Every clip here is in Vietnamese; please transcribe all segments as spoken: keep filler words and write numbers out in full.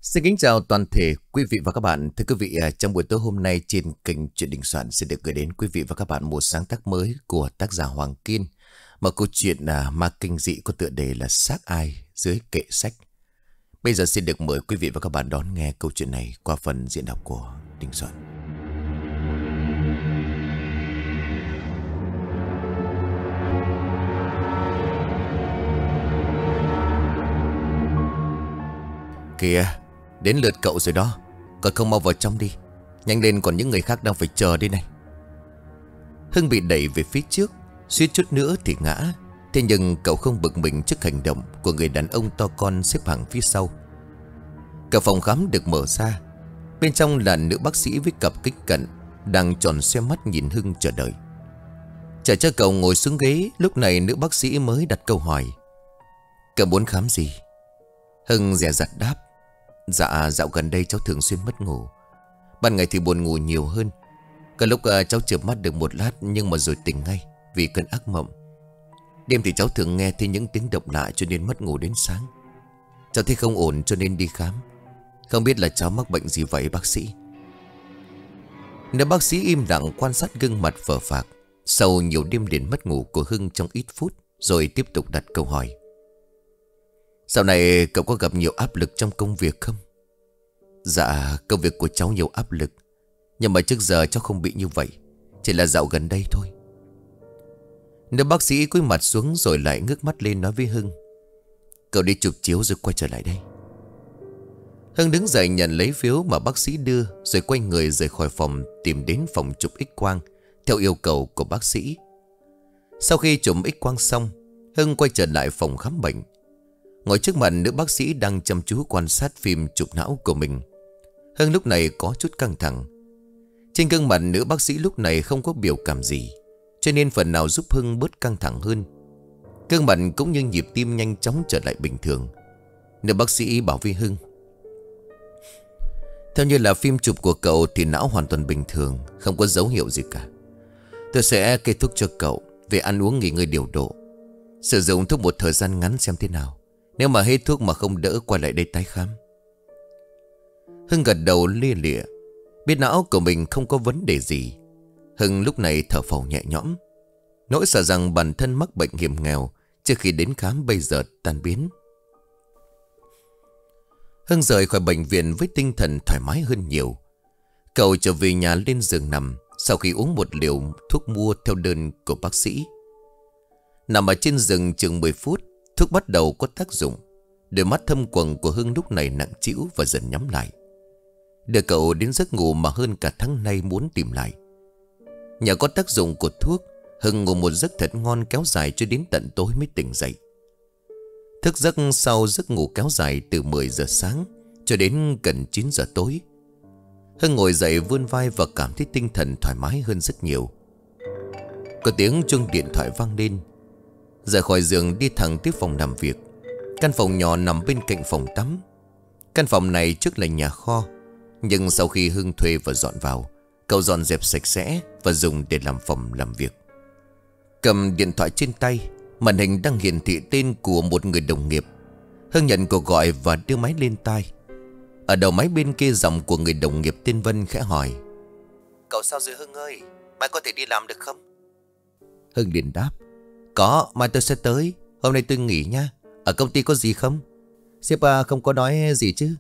Xin kính chào toàn thể quý vị và các bạn. Thưa quý vị, à, trong buổi tối hôm nay trên kênh Chuyện Đình Soạn sẽ được gửi đến quý vị và các bạn một sáng tác mới của tác giả Hoàng Kiên. Một câu chuyện à, ma kinh dị có tựa đề là Xác Ai Dưới Kệ Sách. Bây giờ xin được mời quý vị và các bạn đón nghe câu chuyện này qua phần diễn đọc của Đình Soạn. Kìa, đến lượt cậu rồi đó. Còn không mau vào trong đi. Nhanh lên, còn những người khác đang phải chờ đây này. Hưng bị đẩy về phía trước, suýt chút nữa thì ngã. Thế nhưng cậu không bực mình trước hành động của người đàn ông to con xếp hàng phía sau. Cả phòng khám được mở ra. Bên trong là nữ bác sĩ với cặp kính cận đang tròn xoe mắt nhìn Hưng chờ đợi. Chờ cho cậu ngồi xuống ghế, lúc này nữ bác sĩ mới đặt câu hỏi: "Cậu muốn khám gì?" Hưng dè dặt đáp: Dạ dạo gần đây cháu thường xuyên mất ngủ. Ban ngày thì buồn ngủ nhiều hơn. Cả lúc uh, cháu chợp mắt được một lát nhưng mà rồi tỉnh ngay vì cơn ác mộng. Đêm thì cháu thường nghe thấy những tiếng động lạ cho nên mất ngủ đến sáng. Cháu thấy không ổn cho nên đi khám. Không biết là cháu mắc bệnh gì vậy bác sĩ? Nữ bác sĩ im lặng quan sát gương mặt phờ phạc sau nhiều đêm liền mất ngủ của Hưng trong ít phút, rồi tiếp tục đặt câu hỏi: Dạo này cậu có gặp nhiều áp lực trong công việc không? Dạ, công việc của cháu nhiều áp lực, nhưng mà trước giờ cháu không bị như vậy. Chỉ là dạo gần đây thôi. Nữ bác sĩ cúi mặt xuống rồi lại ngước mắt lên nói với Hưng: Cậu đi chụp chiếu rồi quay trở lại đây. Hưng đứng dậy nhận lấy phiếu mà bác sĩ đưa, rồi quay người rời khỏi phòng, tìm đến phòng chụp X-quang theo yêu cầu của bác sĩ. Sau khi chụp X-quang xong, Hưng quay trở lại phòng khám bệnh. Ngồi trước mặt nữ bác sĩ đang chăm chú quan sát phim chụp não của mình, Hưng lúc này có chút căng thẳng. Trên gương mặt nữ bác sĩ lúc này không có biểu cảm gì, cho nên phần nào giúp Hưng bớt căng thẳng hơn. Gương mặt cũng như nhịp tim nhanh chóng trở lại bình thường. Nữ bác sĩ bảo với Hưng: Theo như là phim chụp của cậu thì não hoàn toàn bình thường, không có dấu hiệu gì cả. Tôi sẽ kê thuốc cho cậu về ăn uống nghỉ ngơi điều độ. Sử dụng thuốc một thời gian ngắn xem thế nào. Nếu mà hết thuốc mà không đỡ, quay lại đây tái khám. Hưng gật đầu lia lịa, biết não của mình không có vấn đề gì. Hưng lúc này thở phào nhẹ nhõm. Nỗi sợ rằng bản thân mắc bệnh hiểm nghèo trước khi đến khám bây giờ tan biến. Hưng rời khỏi bệnh viện với tinh thần thoải mái hơn nhiều. Cậu trở về nhà lên giường nằm sau khi uống một liều thuốc mua theo đơn của bác sĩ. Nằm ở trên giường chừng mười phút, thuốc bắt đầu có tác dụng. Đôi mắt thâm quầng của Hưng lúc này nặng trĩu và dần nhắm lại. Đưa cậu đến giấc ngủ mà hơn cả tháng nay muốn tìm lại. Nhờ có tác dụng của thuốc, Hưng ngủ một giấc thật ngon kéo dài cho đến tận tối mới tỉnh dậy. Thức giấc sau giấc ngủ kéo dài từ mười giờ sáng cho đến gần chín giờ tối. Hưng ngồi dậy vươn vai và cảm thấy tinh thần thoải mái hơn rất nhiều. Có tiếng chuông điện thoại vang lên. Rời khỏi giường đi thẳng tiếp phòng làm việc. Căn phòng nhỏ nằm bên cạnh phòng tắm. Căn phòng này trước là nhà kho, nhưng sau khi Hưng thuê và dọn vào, cậu dọn dẹp sạch sẽ và dùng để làm phòng làm việc. Cầm điện thoại trên tay, màn hình đang hiển thị tên của một người đồng nghiệp. Hưng nhận cuộc gọi và đưa máy lên tai. Ở đầu máy bên kia giọng của người đồng nghiệp tên Vân khẽ hỏi: Cậu sao rồi Hưng ơi? Mai có thể đi làm được không? Hưng liền đáp: Có, mai tôi sẽ tới. Hôm nay tôi nghỉ nha. Ở công ty có gì không? Sếp à, không có nói gì chứ?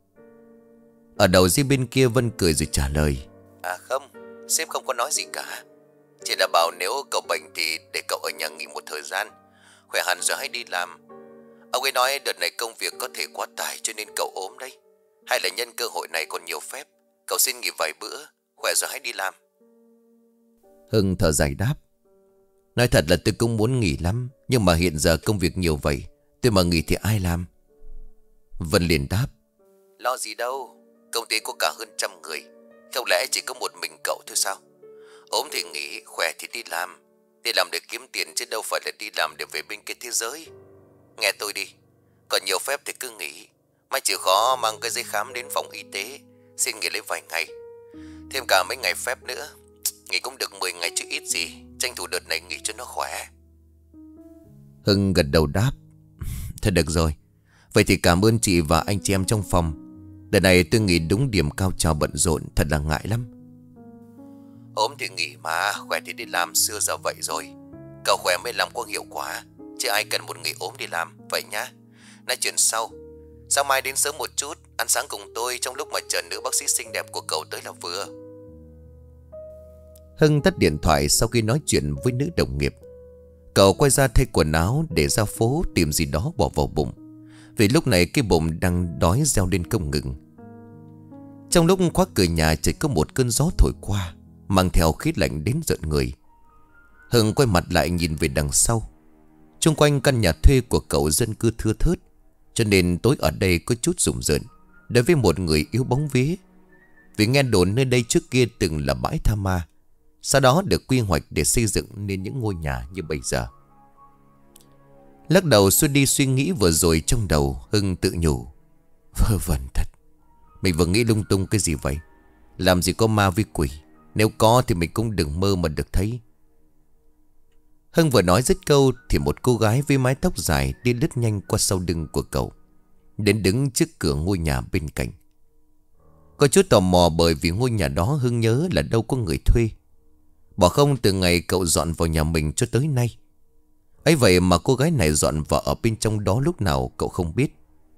Ở đầu dây bên kia Vân cười rồi trả lời: À không, sếp không có nói gì cả. Chỉ là bảo nếu cậu bệnh thì để cậu ở nhà nghỉ một thời gian, khỏe hẳn rồi hãy đi làm. Ông ấy nói đợt này công việc có thể quá tải cho nên cậu ốm đấy. Hay là nhân cơ hội này còn nhiều phép, cậu xin nghỉ vài bữa, khỏe rồi hãy đi làm. Hưng thở dài đáp: Nói thật là tôi cũng muốn nghỉ lắm, nhưng mà hiện giờ công việc nhiều vậy, tôi mà nghỉ thì ai làm? Vân liền đáp: Lo gì đâu, công ty có cả hơn trăm người, không lẽ chỉ có một mình cậu thôi sao? Ốm thì nghỉ, khỏe thì đi làm. Đi làm để kiếm tiền chứ đâu phải là đi làm để về bên kia thế giới. Nghe tôi đi, còn nhiều phép thì cứ nghỉ. Mai chịu khó mang cái giấy khám đến phòng y tế, xin nghỉ lấy vài ngày, thêm cả mấy ngày phép nữa. Nghỉ cũng được mười ngày chứ ít gì, tranh thủ đợt này nghỉ cho nó khỏe. Hưng gật đầu đáp: Thôi được rồi, vậy thì cảm ơn chị và anh chị em trong phòng. Đợt này tôi nghĩ đúng điểm cao trào bận rộn, thật là ngại lắm. Ốm thì nghỉ mà, khỏe thì đi làm, xưa giờ vậy rồi. Cậu khỏe mới làm có hiệu quả, chứ ai cần một người ốm đi làm. Vậy nhá. Nói chuyện sau. Sáng mai đến sớm một chút, ăn sáng cùng tôi trong lúc mà chờ nữ bác sĩ xinh đẹp của cậu tới là vừa. Hưng tắt điện thoại sau khi nói chuyện với nữ đồng nghiệp. Cậu quay ra thay quần áo để ra phố tìm gì đó bỏ vào bụng, vì lúc này cái bụng đang đói reo lên không ngừng. Trong lúc khóa cửa nhà, chỉ có một cơn gió thổi qua, mang theo khí lạnh đến rợn người. Hưng quay mặt lại nhìn về đằng sau. Xung quanh căn nhà thuê của cậu dân cư thưa thớt, cho nên tối ở đây có chút rùng rợn đối với một người yếu bóng vía. Vì nghe đồn nơi đây trước kia từng là bãi tha ma, sau đó được quy hoạch để xây dựng nên những ngôi nhà như bây giờ. Lắc đầu xuôi đi suy nghĩ vừa rồi trong đầu, Hưng tự nhủ: vơ vẩn thật. Mình vừa nghĩ lung tung cái gì vậy? Làm gì có ma với quỷ, nếu có thì mình cũng đừng mơ mà được thấy. Hưng vừa nói dứt câu thì một cô gái với mái tóc dài đi lướt nhanh qua sau lưng của cậu, đến đứng trước cửa ngôi nhà bên cạnh. Có chút tò mò bởi vì ngôi nhà đó Hưng nhớ là đâu có người thuê. Bỏ không từ ngày cậu dọn vào nhà mình cho tới nay. Ấy vậy mà cô gái này dọn vào ở bên trong đó lúc nào cậu không biết.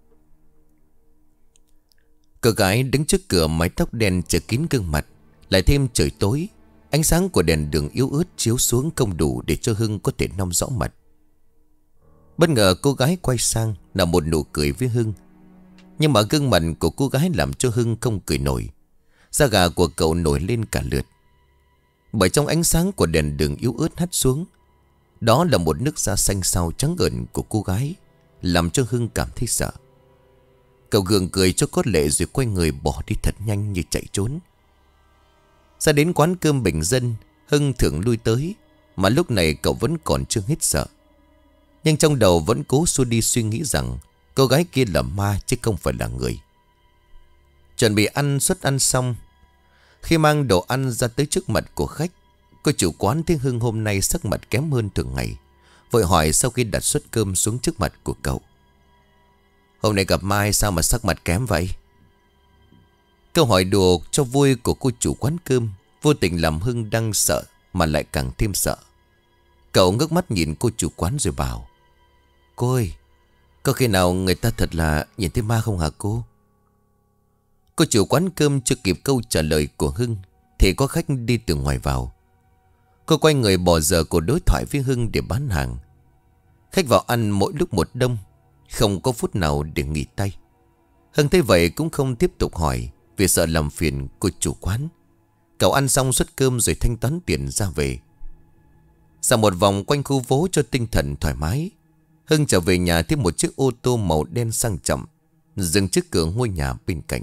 Cô gái đứng trước cửa, mái tóc đen che kín gương mặt, lại thêm trời tối, ánh sáng của đèn đường yếu ớt chiếu xuống không đủ để cho Hưng có thể nom rõ mặt. Bất ngờ cô gái quay sang nở một nụ cười với Hưng, nhưng mà gương mặt của cô gái làm cho Hưng không cười nổi. Da gà của cậu nổi lên cả lượt, bởi trong ánh sáng của đèn đường yếu ớt hắt xuống, đó là một nước da xanh xao trắng ẩn của cô gái, làm cho Hưng cảm thấy sợ. Cậu gượng cười cho có lệ rồi quay người bỏ đi thật nhanh như chạy trốn. Ra đến quán cơm bình dân Hưng thường lui tới, mà lúc này cậu vẫn còn chưa hết sợ. Nhưng trong đầu vẫn cố xua đi suy nghĩ rằng cô gái kia là ma chứ không phải là người. Chuẩn bị ăn suất ăn xong, khi mang đồ ăn ra tới trước mặt của khách, cô chủ quán thấy Hưng hôm nay sắc mặt kém hơn thường ngày, vội hỏi sau khi đặt suất cơm xuống trước mặt của cậu: hôm nay gặp Mai sao mà sắc mặt kém vậy? Câu hỏi đùa cho vui của cô chủ quán cơm vô tình làm Hưng đang sợ mà lại càng thêm sợ. Cậu ngước mắt nhìn cô chủ quán rồi bảo: cô ơi, có khi nào người ta thật là nhìn thấy ma không hả cô? Cô chủ quán cơm chưa kịp câu trả lời của Hưng thì có khách đi từ ngoài vào. Cô quay người bỏ giờ của đối thoại với Hưng để bán hàng. Khách vào ăn mỗi lúc một đông, không có phút nào để nghỉ tay. Hưng thấy vậy cũng không tiếp tục hỏi, vì sợ làm phiền cô chủ quán. Cậu ăn xong suất cơm rồi thanh toán tiền ra về. Sau một vòng quanh khu phố cho tinh thần thoải mái, Hưng trở về nhà thấy một chiếc ô tô màu đen sang trọng dừng trước cửa ngôi nhà bên cạnh.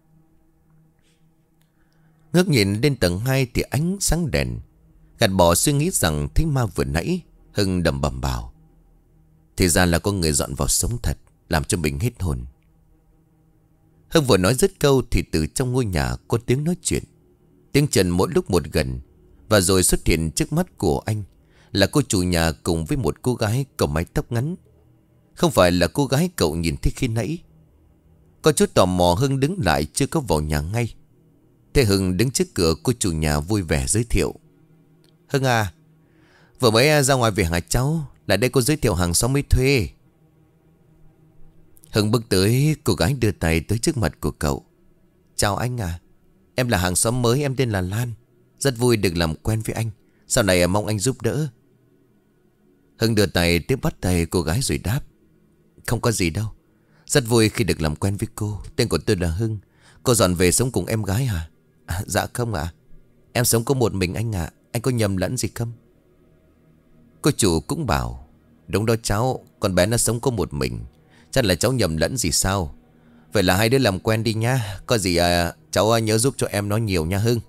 Ngước nhìn lên tầng hai thì ánh sáng đèn. Gạt bỏ suy nghĩ rằng thấy ma vừa nãy, Hưng đầm bầm bảo: thì ra là có người dọn vào sống thật, làm cho mình hết hồn. Hưng vừa nói dứt câu thì từ trong ngôi nhà có tiếng nói chuyện, tiếng chân mỗi lúc một gần, và rồi xuất hiện trước mắt của anh là cô chủ nhà cùng với một cô gái có mái tóc ngắn. Không phải là cô gái cậu nhìn thấy khi nãy. Có chút tò mò, Hưng đứng lại chưa có vào nhà ngay. Thế Hưng đứng trước cửa, cô chủ nhà vui vẻ giới thiệu: Hưng à, vừa mới ra ngoài về hả cháu? Lại đây cô giới thiệu hàng xóm mới thuê. Hưng bước tới, cô gái đưa tay tới trước mặt của cậu: chào anh à, em là hàng xóm mới, em tên là Lan. Rất vui được làm quen với anh, sau này mong anh giúp đỡ. Hưng đưa tay tiếp bắt tay cô gái rồi đáp: không có gì đâu, rất vui khi được làm quen với cô. Tên của tôi là Hưng. Cô dọn về sống cùng em gái hả? À, dạ không ạ, à. Em sống có một mình anh ạ. À. Anh có nhầm lẫn gì không? Cô chủ cũng bảo: đúng đó cháu, con bé nó sống có một mình, chắc là cháu nhầm lẫn gì sao? Vậy là hai đứa làm quen đi nha. Có gì à, cháu nhớ giúp cho em nó nhiều nha Hưng.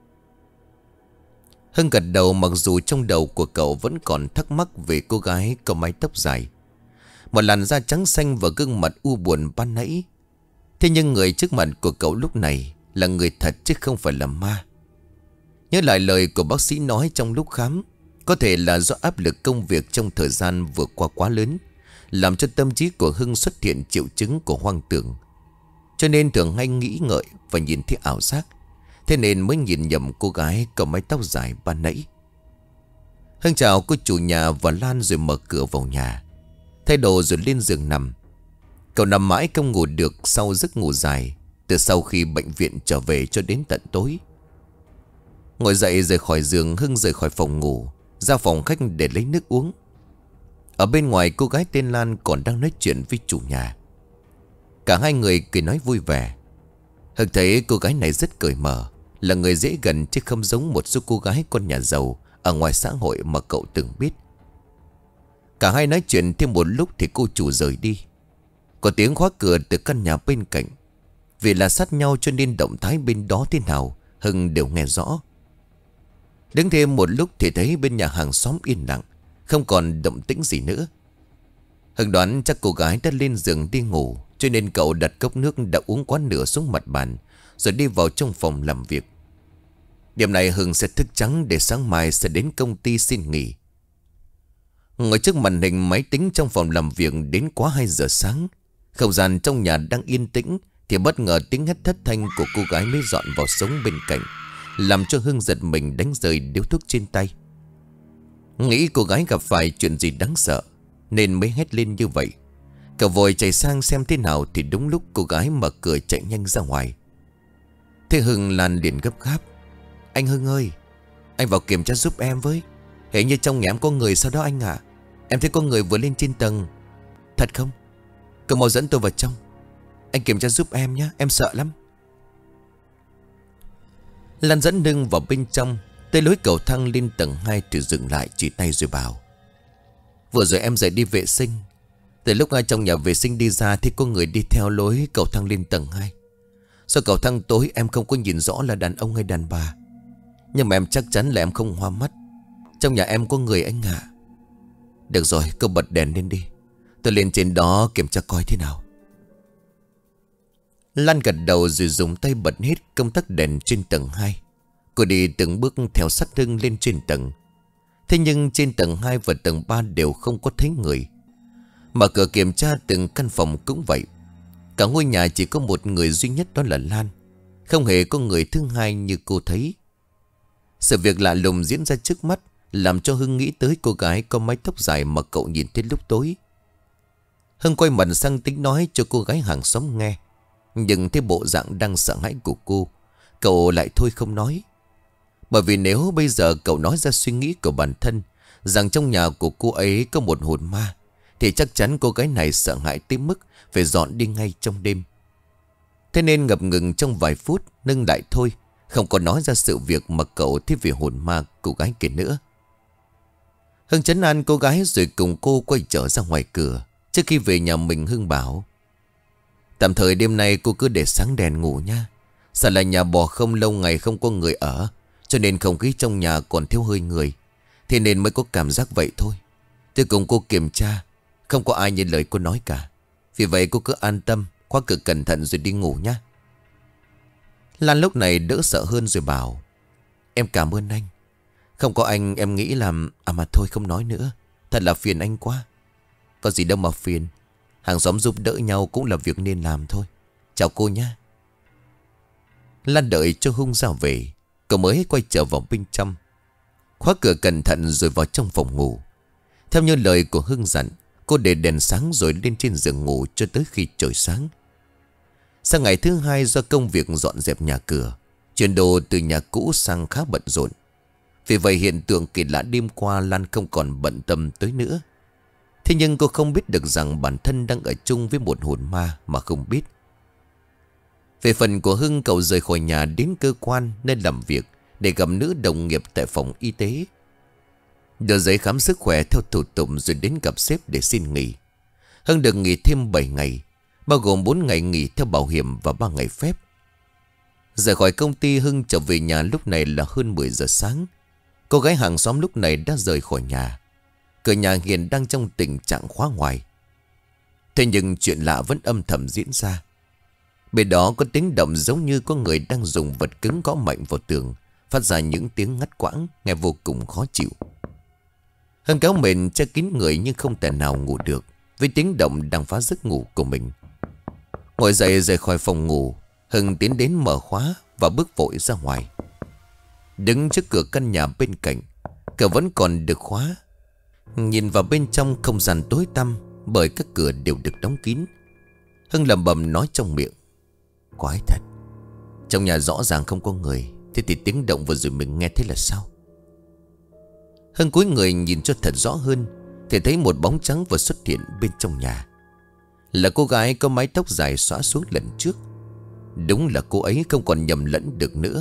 Hưng gật đầu, mặc dù trong đầu của cậu vẫn còn thắc mắc về cô gái có mái tóc dài, một làn da trắng xanh và gương mặt u buồn ban nãy. Thế nhưng người trước mặt của cậu lúc này là người thật chứ không phải là ma. Nhớ lại lời của bác sĩ nói trong lúc khám, có thể là do áp lực công việc trong thời gian vừa qua quá lớn, làm cho tâm trí của Hưng xuất hiện triệu chứng của hoang tưởng. cho nên thường hay nghĩ ngợi và nhìn thấy ảo giác. Thế nên mới nhìn nhầm cô gái có mái tóc dài ban nãy. Hưng chào cô chủ nhà và Lan rồi mở cửa vào nhà, thay đồ rồi lên giường nằm. Cậu nằm mãi không ngủ được sau giấc ngủ dài từ sau khi bệnh viện trở về cho đến tận tối. Ngồi dậy rời khỏi giường, Hưng rời khỏi phòng ngủ, ra phòng khách để lấy nước uống. Ở bên ngoài, cô gái tên Lan còn đang nói chuyện với chủ nhà. Cả hai người cười nói vui vẻ. Hưng thấy cô gái này rất cởi mở, là người dễ gần chứ không giống một số cô gái con nhà giàu ở ngoài xã hội mà cậu từng biết. Cả hai nói chuyện thêm một lúc thì cô chủ rời đi. Có tiếng khóa cửa từ căn nhà bên cạnh. Vì là sát nhau cho nên động thái bên đó thế nào Hưng đều nghe rõ. Đứng thêm một lúc thì thấy bên nhà hàng xóm yên lặng, không còn động tĩnh gì nữa. Hưng đoán chắc cô gái đã lên giường đi ngủ, cho nên cậu đặt cốc nước đã uống quá nửa xuống mặt bàn, rồi đi vào trong phòng làm việc. Đêm nay Hưng sẽ thức trắng để sáng mai sẽ đến công ty xin nghỉ. Ngồi trước màn hình máy tính trong phòng làm việc đến quá hai giờ sáng. Không gian trong nhà đang yên tĩnh thì bất ngờ tiếng hét thất thanh của cô gái mới dọn vào sống bên cạnh, làm cho Hưng giật mình đánh rơi điếu thuốc trên tay. Nghĩ cô gái gặp phải chuyện gì đáng sợ nên mới hét lên như vậy. Cậu vội chạy sang xem thế nào thì đúng lúc cô gái mở cửa chạy nhanh ra ngoài. Thế Hưng Lan liền gấp gáp: "Anh Hưng ơi, anh vào kiểm tra giúp em với. Hình như trong nhà em có người sao đó anh ạ. Em thấy có người vừa lên trên tầng." "Thật không? Cậu mau dẫn tôi vào trong. Anh kiểm tra giúp em nhé, em sợ lắm." Lan dẫn Hưng vào bên trong. Tới lối cầu thang lên tầng hai thì dừng lại, chỉ tay rồi bảo: "Vừa rồi em dậy đi vệ sinh. Từ lúc ai trong nhà vệ sinh đi ra thì có người đi theo lối cầu thang lên tầng hai. Do cầu thang tối em không có nhìn rõ là đàn ông hay đàn bà, nhưng mà em chắc chắn là em không hoa mắt. Trong nhà em có người anh ạ." "Được rồi, cậu bật đèn lên đi, tôi lên trên đó kiểm tra coi thế nào." Lan gật đầu rồi dùng tay bật hết công tắc đèn trên tầng hai. Cô đi từng bước theo sát Hưng lên trên tầng. Thế nhưng trên tầng hai và tầng ba đều không có thấy người. Mở cửa kiểm tra từng căn phòng cũng vậy. Cả ngôi nhà chỉ có một người duy nhất, đó là Lan. Không hề có người thứ hai như cô thấy. Sự việc lạ lùng diễn ra trước mắt làm cho Hưng nghĩ tới cô gái có mái tóc dài mà cậu nhìn thấy lúc tối. Hưng quay mặt sang tính nói cho cô gái hàng xóm nghe, nhưng thấy bộ dạng đang sợ hãi của cô, cậu lại thôi không nói. Bởi vì nếu bây giờ cậu nói ra suy nghĩ của bản thân, rằng trong nhà của cô ấy có một hồn ma, thì chắc chắn cô gái này sợ hãi tới mức phải dọn đi ngay trong đêm. Thế nên ngập ngừng trong vài phút, Hưng lại thôi, không có nói ra sự việc mà cậu thấy về hồn ma cô gái kia nữa. Hưng trấn an cô gái rồi cùng cô quay trở ra ngoài cửa. Trước khi về nhà mình, Hưng bảo: "Tạm thời đêm nay cô cứ để sáng đèn ngủ nha. Sợ là nhà bò không lâu ngày không có người ở, cho nên không khí trong nhà còn thiếu hơi người. Thế nên mới có cảm giác vậy thôi. Tôi cùng cô kiểm tra, không có ai như lời cô nói cả. Vì vậy cô cứ an tâm, khóa cửa cẩn thận rồi đi ngủ nha." Lan lúc này đỡ sợ hơn rồi bảo: "Em cảm ơn anh. Không có anh em nghĩ là... À mà thôi không nói nữa. Thật là phiền anh quá." "Có gì đâu mà phiền. Hàng xóm giúp đỡ nhau cũng là việc nên làm thôi. Chào cô nhé." Lan đợi cho Hưng ra về, cậu mới quay trở vào bên trong, khóa cửa cẩn thận rồi vào trong phòng ngủ. Theo như lời của Hưng dặn, cô để đèn sáng rồi lên trên giường ngủ cho tới khi trời sáng. Sang ngày thứ hai, do công việc dọn dẹp nhà cửa, chuyển đồ từ nhà cũ sang khá bận rộn. Vì vậy hiện tượng kỳ lạ đêm qua Lan không còn bận tâm tới nữa. Thế nhưng cô không biết được rằng bản thân đang ở chung với một hồn ma mà không biết. Về phần của Hưng, cậu rời khỏi nhà đến cơ quan nơi làm việc để gặp nữ đồng nghiệp tại phòng y tế, đưa giấy khám sức khỏe theo thủ tục rồi đến gặp sếp để xin nghỉ. Hưng được nghỉ thêm bảy ngày, bao gồm bốn ngày nghỉ theo bảo hiểm và ba ngày phép. Rời khỏi công ty, Hưng trở về nhà lúc này là hơn mười giờ sáng. Cô gái hàng xóm lúc này đã rời khỏi nhà. Cửa nhà hiện đang trong tình trạng khóa ngoài. Thế nhưng chuyện lạ vẫn âm thầm diễn ra. Bên đó có tiếng động giống như có người đang dùng vật cứng gõ mạnh vào tường, phát ra những tiếng ngắt quãng, nghe vô cùng khó chịu. Hưng kéo mền che kín người nhưng không thể nào ngủ được với tiếng động đang phá giấc ngủ của mình. Ngồi dậy rời khỏi phòng ngủ, Hưng tiến đến mở khóa và bước vội ra ngoài. Đứng trước cửa căn nhà bên cạnh, cửa vẫn còn được khóa. Nhìn vào bên trong không gian tối tăm, bởi các cửa đều được đóng kín. Hưng lẩm bẩm nói trong miệng: quái thật, trong nhà rõ ràng không có người, thế thì tiếng động vừa rồi mình nghe thấy là sao? Hưng cúi người nhìn cho thật rõ hơn, thì thấy một bóng trắng vừa xuất hiện bên trong nhà. Là cô gái có mái tóc dài xõa xuống lần trước. Đúng là cô ấy, không còn nhầm lẫn được nữa.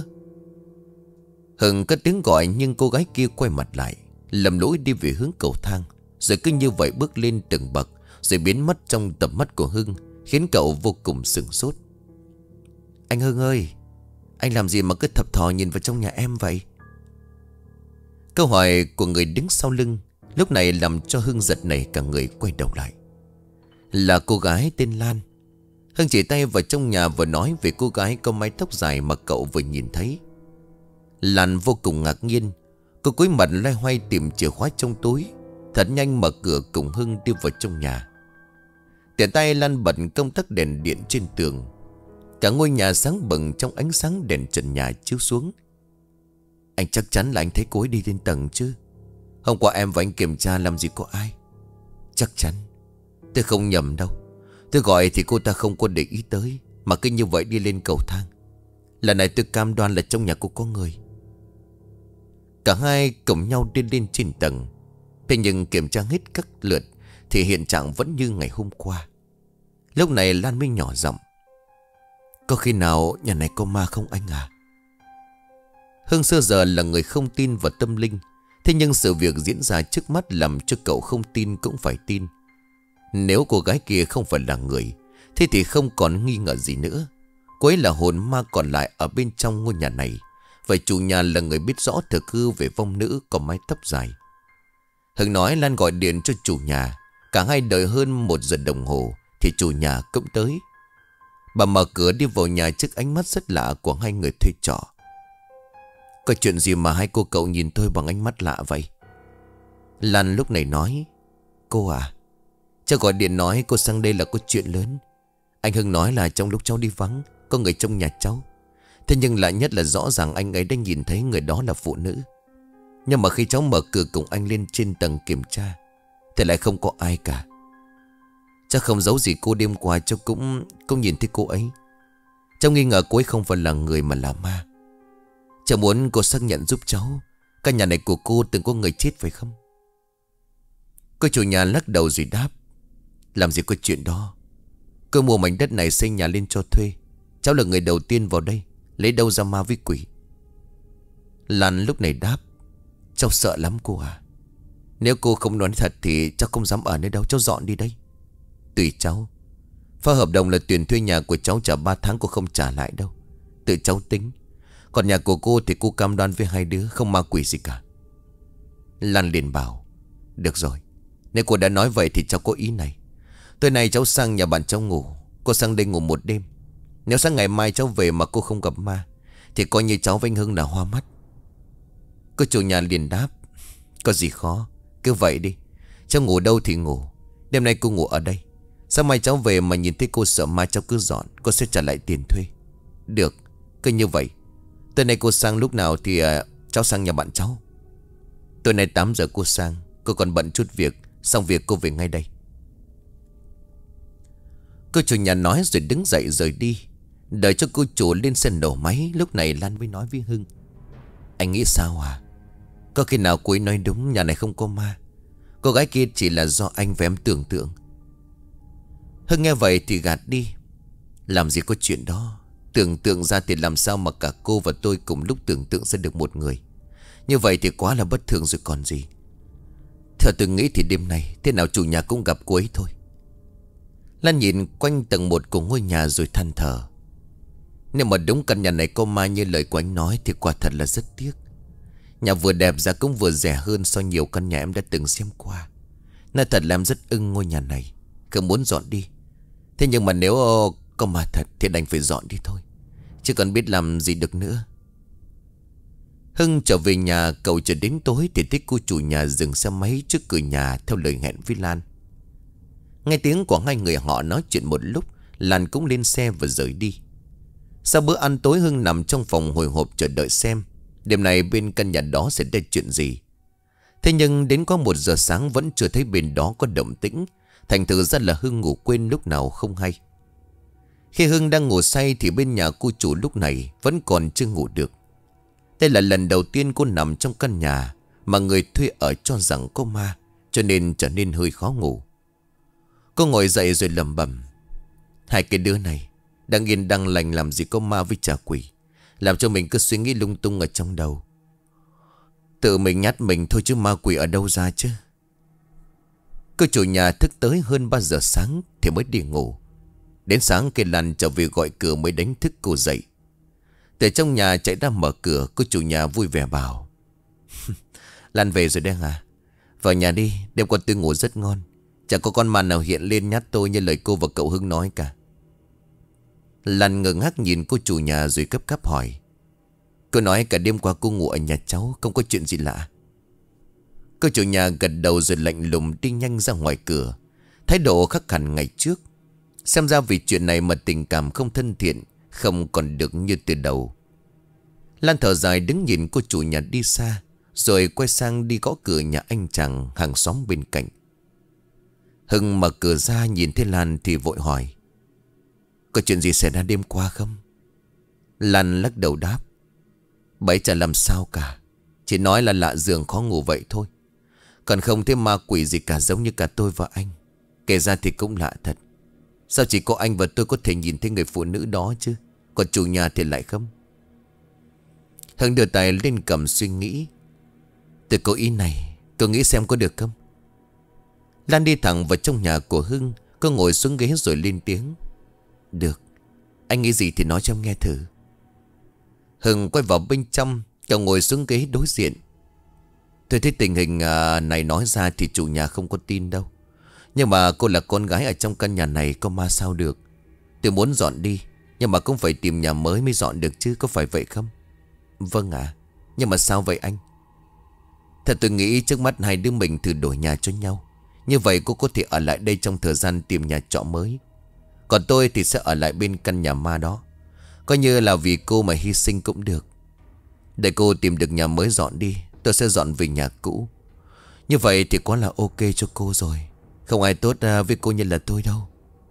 Hưng cất tiếng gọi, nhưng cô gái kia quay mặt lại, lầm lỗi đi về hướng cầu thang, rồi cứ như vậy bước lên từng bậc, rồi biến mất trong tầm mắt của Hưng, khiến cậu vô cùng sửng sốt. Anh Hưng ơi, anh làm gì mà cứ thập thò nhìn vào trong nhà em vậy? Câu hỏi của người đứng sau lưng lúc này làm cho Hưng giật nảy cả người, quay đầu lại. Là cô gái tên Lan. Hưng chỉ tay vào trong nhà vừa nói về cô gái có mái tóc dài mà cậu vừa nhìn thấy. Lan vô cùng ngạc nhiên. Cô cúi mặt loay hoay tìm chìa khóa trong túi, thật nhanh mở cửa cùng Hưng đi vào trong nhà. Tiện tay Lan bật công tắc đèn điện trên tường. Cả ngôi nhà sáng bừng trong ánh sáng đèn trần nhà chiếu xuống. Anh chắc chắn là anh thấy cô ấy đi lên tầng chứ? Hôm qua em và anh kiểm tra làm gì có ai. Chắc chắn. Tôi không nhầm đâu. Tôi gọi thì cô ta không có để ý tới, mà cứ như vậy đi lên cầu thang. Lần này tôi cam đoan là trong nhà cô có người. Cả hai cùng nhau đi lên trên tầng. Thế nhưng kiểm tra hết các lượt thì hiện trạng vẫn như ngày hôm qua. Lúc này Lan mới nhỏ giọng: có khi nào nhà này có ma không anh à? Hưng xưa giờ là người không tin vào tâm linh, thế nhưng sự việc diễn ra trước mắt làm cho cậu không tin cũng phải tin. Nếu cô gái kia không phải là người, thế thì không còn nghi ngờ gì nữa. Cô ấy là hồn ma còn lại ở bên trong ngôi nhà này. Vậy chủ nhà là người biết rõ thực hư về vong nữ có mái tóc dài. Hưng nói Lan gọi điện cho chủ nhà. Cả hai đợi hơn một giờ đồng hồ thì chủ nhà cũng tới. Bà mở cửa đi vào nhà trước ánh mắt rất lạ của hai người thuê trọ. Có chuyện gì mà hai cô cậu nhìn tôi bằng ánh mắt lạ vậy? Lan lúc này nói: cô à, cháu gọi điện nói cô sang đây là có chuyện lớn. Anh Hưng nói là trong lúc cháu đi vắng có người trong nhà cháu. Thế nhưng lạ nhất là rõ ràng anh ấy đã nhìn thấy người đó là phụ nữ. Nhưng mà khi cháu mở cửa cùng anh lên trên tầng kiểm tra thì lại không có ai cả. Chắc không giấu gì cô, đêm qua cháu cũng cũng nhìn thấy cô ấy. Cháu nghi ngờ cô ấy không phải là người mà là ma. Cháu muốn cô xác nhận giúp cháu, căn nhà này của cô từng có người chết phải không? Cô chủ nhà lắc đầu rồi đáp: làm gì có chuyện đó. Cô mua mảnh đất này xây nhà lên cho thuê. Cháu là người đầu tiên vào đây, lấy đâu ra ma với quỷ. Lan lúc này đáp: cháu sợ lắm cô à. Nếu cô không nói thật thì cháu không dám ở nơi đâu, cháu dọn đi đây. Tùy cháu. Phá hợp đồng là tiền thuê nhà của cháu trả ba tháng cô không trả lại đâu. Tự cháu tính. Còn nhà của cô thì cô cam đoan với hai đứa không ma quỷ gì cả. Lan liền bảo: được rồi, nếu cô đã nói vậy thì cháu có ý này. Tối nay cháu sang nhà bạn cháu ngủ. Cô sang đây ngủ một đêm. Nếu sáng ngày mai cháu về mà cô không gặp ma thì coi như cháu với anh Hưng là hoa mắt. Cô chủ nhà liền đáp: có gì khó, cứ vậy đi. Cháu ngủ đâu thì ngủ. Đêm nay cô ngủ ở đây. Sáng mai cháu về mà nhìn thấy cô sợ ma, cháu cứ dọn, cô sẽ trả lại tiền thuê. Được, cứ như vậy. Tối nay cô sang lúc nào thì uh, cháu sang nhà bạn cháu. Tối nay tám giờ cô sang. Cô còn bận chút việc. Xong việc cô về ngay đây. Cô chủ nhà nói rồi đứng dậy rời đi. Đợi cho cô chủ lên xe nổ máy, lúc này Lan mới nói với Hưng: anh nghĩ sao à? Có khi nào cô ấy nói đúng, nhà này không có ma. Cô gái kia chỉ là do anh và em tưởng tượng. Hưng nghe vậy thì gạt đi. Làm gì có chuyện đó. Tưởng tượng ra thì làm sao mà cả cô và tôi cùng lúc tưởng tượng ra được một người. Như vậy thì quá là bất thường rồi còn gì. Theo tôi nghĩ thì đêm nay thế nào chủ nhà cũng gặp cô ấy thôi. Lan nhìn quanh tầng một của ngôi nhà rồi than thở: nếu mà đúng căn nhà này có ma như lời của anh nói thì quả thật là rất tiếc. Nhà vừa đẹp giá cũng vừa rẻ hơn so nhiều căn nhà em đã từng xem qua. Nói thật là em rất ưng ngôi nhà này, không muốn dọn đi. Thế nhưng mà nếu có ma thật thì đành phải dọn đi thôi, chứ còn biết làm gì được nữa. Hưng trở về nhà, cậu chờ đến tối thì thấy cô chủ nhà dừng xe máy trước cửa nhà theo lời hẹn với Lan. Nghe tiếng của hai người họ nói chuyện một lúc, Lan cũng lên xe và rời đi. Sau bữa ăn tối, Hưng nằm trong phòng hồi hộp chờ đợi xem đêm nay bên căn nhà đó sẽ ra chuyện gì. Thế nhưng đến có một giờ sáng vẫn chưa thấy bên đó có động tĩnh. Thành thử ra là Hưng ngủ quên lúc nào không hay. Khi Hưng đang ngủ say thì bên nhà cô chủ lúc này vẫn còn chưa ngủ được. Đây là lần đầu tiên cô nằm trong căn nhà mà người thuê ở cho rằng có ma, cho nên trở nên hơi khó ngủ. Cô ngồi dậy rồi lẩm bẩm: hai cái đứa này đang yên đang lành làm gì có ma với trả quỷ, làm cho mình cứ suy nghĩ lung tung ở trong đầu. Tự mình nhát mình thôi chứ ma quỷ ở đâu ra chứ. Cô chủ nhà thức tới hơn ba giờ sáng thì mới đi ngủ. Đến sáng cây Lan trở về gọi cửa mới đánh thức cô dậy. Từ trong nhà chạy ra mở cửa, cô chủ nhà vui vẻ bảo: Lan về rồi đấy à? Vào nhà đi, đêm qua tôi ngủ rất ngon. Chẳng có con ma nào hiện lên nhát tôi như lời cô và cậu Hưng nói cả. Lan ngơ ngác nhìn cô chủ nhà rồi cấp cáp hỏi: Cô nói cả đêm qua cô ngủ ở nhà cháu, không có chuyện gì lạ? Cô chủ nhà gật đầu rồi lạnh lùng đi nhanh ra ngoài cửa, thái độ khác hẳn ngày trước. Xem ra vì chuyện này mà tình cảm không thân thiện, không còn được như từ đầu. Lan thở dài đứng nhìn cô chủ nhà đi xa, rồi quay sang đi gõ cửa nhà anh chàng hàng xóm bên cạnh. Hưng mở cửa ra nhìn thấy Lan thì vội hỏi: Có chuyện gì xảy ra đêm qua không? Lan lắc đầu đáp: Bấy chả làm sao cả, chỉ nói là lạ giường khó ngủ vậy thôi. Còn không thấy ma quỷ gì cả, giống như cả tôi và anh. Kể ra thì cũng lạ thật. Sao chỉ có anh và tôi có thể nhìn thấy người phụ nữ đó chứ, còn chủ nhà thì lại không? Hưng đưa tay lên cầm suy nghĩ: Tôi có ý này, tôi nghĩ xem có được không? Lan đi thẳng vào trong nhà của Hưng. Cô ngồi xuống ghế rồi lên tiếng: Được, anh nghĩ gì thì nói cho em nghe thử. Hưng quay vào bên trong, cậu ngồi xuống ghế đối diện. Tôi thấy tình hình à, này nói ra thì chủ nhà không có tin đâu. Nhưng mà cô là con gái ở trong căn nhà này, có ma sao được. Tôi muốn dọn đi, nhưng mà cũng phải tìm nhà mới mới dọn được chứ, có phải vậy không? Vâng ạ. Nhưng mà sao vậy anh? Thật tôi nghĩ trước mắt hai đứa mình thử đổi nhà cho nhau. Như vậy cô có thể ở lại đây trong thời gian tìm nhà trọ mới. Còn tôi thì sẽ ở lại bên căn nhà ma đó. Coi như là vì cô mà hy sinh cũng được. Để cô tìm được nhà mới dọn đi, tôi sẽ dọn về nhà cũ. Như vậy thì quá là ok cho cô rồi. Không ai tốt với cô như là tôi đâu.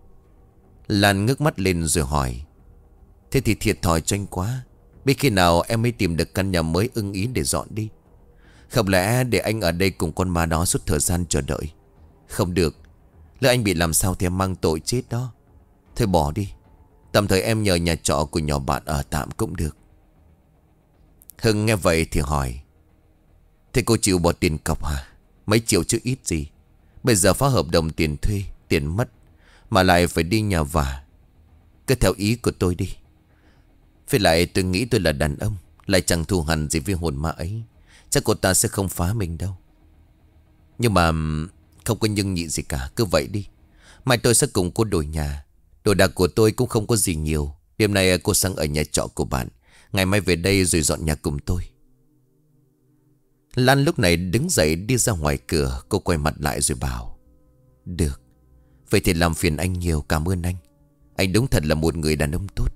Lan ngước mắt lên rồi hỏi: Thế thì thiệt thòi cho anh quá. Biết khi nào em mới tìm được căn nhà mới ưng ý để dọn đi? Không lẽ để anh ở đây cùng con ma đó suốt thời gian chờ đợi? Không được. Lỡ anh bị làm sao thì em mang tội chết đó. Thôi bỏ đi. Tạm thời em nhờ nhà trọ của nhỏ bạn ở tạm cũng được. Hưng nghe vậy thì hỏi: Thế cô chịu bỏ tiền cọc hả? Mấy triệu chứ ít gì. Bây giờ phá hợp đồng tiền thuê, tiền mất, mà lại phải đi nhà vả. Cứ theo ý của tôi đi. Với lại tôi nghĩ tôi là đàn ông, lại chẳng thù hằn gì với hồn ma ấy. Chắc cô ta sẽ không phá mình đâu. Nhưng mà không có nhưng nhị gì cả, cứ vậy đi. Mai tôi sẽ cùng cô đổi nhà. Đồ đạc của tôi cũng không có gì nhiều. Đêm nay cô sang ở nhà trọ của bạn, ngày mai về đây rồi dọn nhà cùng tôi. Lan lúc này đứng dậy đi ra ngoài cửa. Cô quay mặt lại rồi bảo: Được, vậy thì làm phiền anh nhiều, cảm ơn anh. Anh đúng thật là một người đàn ông tốt.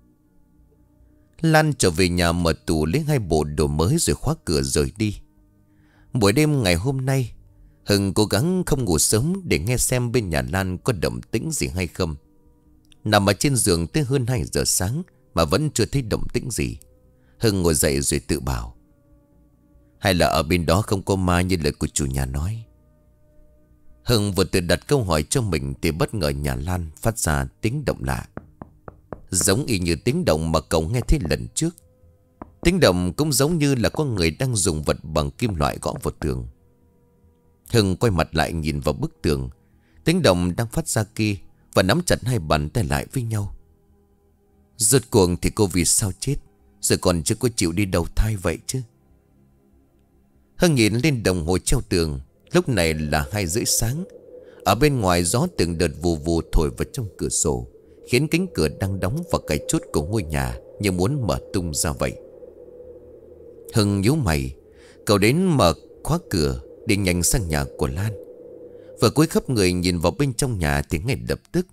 Lan trở về nhà mở tủ lấy hai bộ đồ mới rồi khóa cửa rời đi. Buổi đêm ngày hôm nay, Hưng cố gắng không ngủ sớm để nghe xem bên nhà Lan có động tĩnh gì hay không. Nằm ở trên giường tới hơn hai giờ sáng mà vẫn chưa thấy động tĩnh gì. Hưng ngồi dậy rồi tự bảo: Hay là ở bên đó không có ma như lời của chủ nhà nói. Hưng vừa tự đặt câu hỏi cho mình thì bất ngờ nhà Lan phát ra tiếng động lạ, giống y như tiếng động mà cậu nghe thấy lần trước. Tiếng động cũng giống như là có người đang dùng vật bằng kim loại gõ vào tường. Hưng quay mặt lại nhìn vào bức tường. Tiếng động đang phát ra kia và nắm chặt hai bàn tay lại với nhau. Rốt cuộc thì cô vì sao chết, rồi còn chưa có chịu đi đầu thai vậy chứ? Hưng nhìn lên đồng hồ treo tường. Lúc này là hai rưỡi sáng. Ở bên ngoài gió từng đợt vù vù thổi vào trong cửa sổ, khiến cánh cửa đang đóng và cái chốt của ngôi nhà như muốn mở tung ra vậy. Hưng nhíu mày. Cậu đến mở khóa cửa đi nhanh sang nhà của Lan. Vừa cúi khắp người nhìn vào bên trong nhà thì ngay lập tức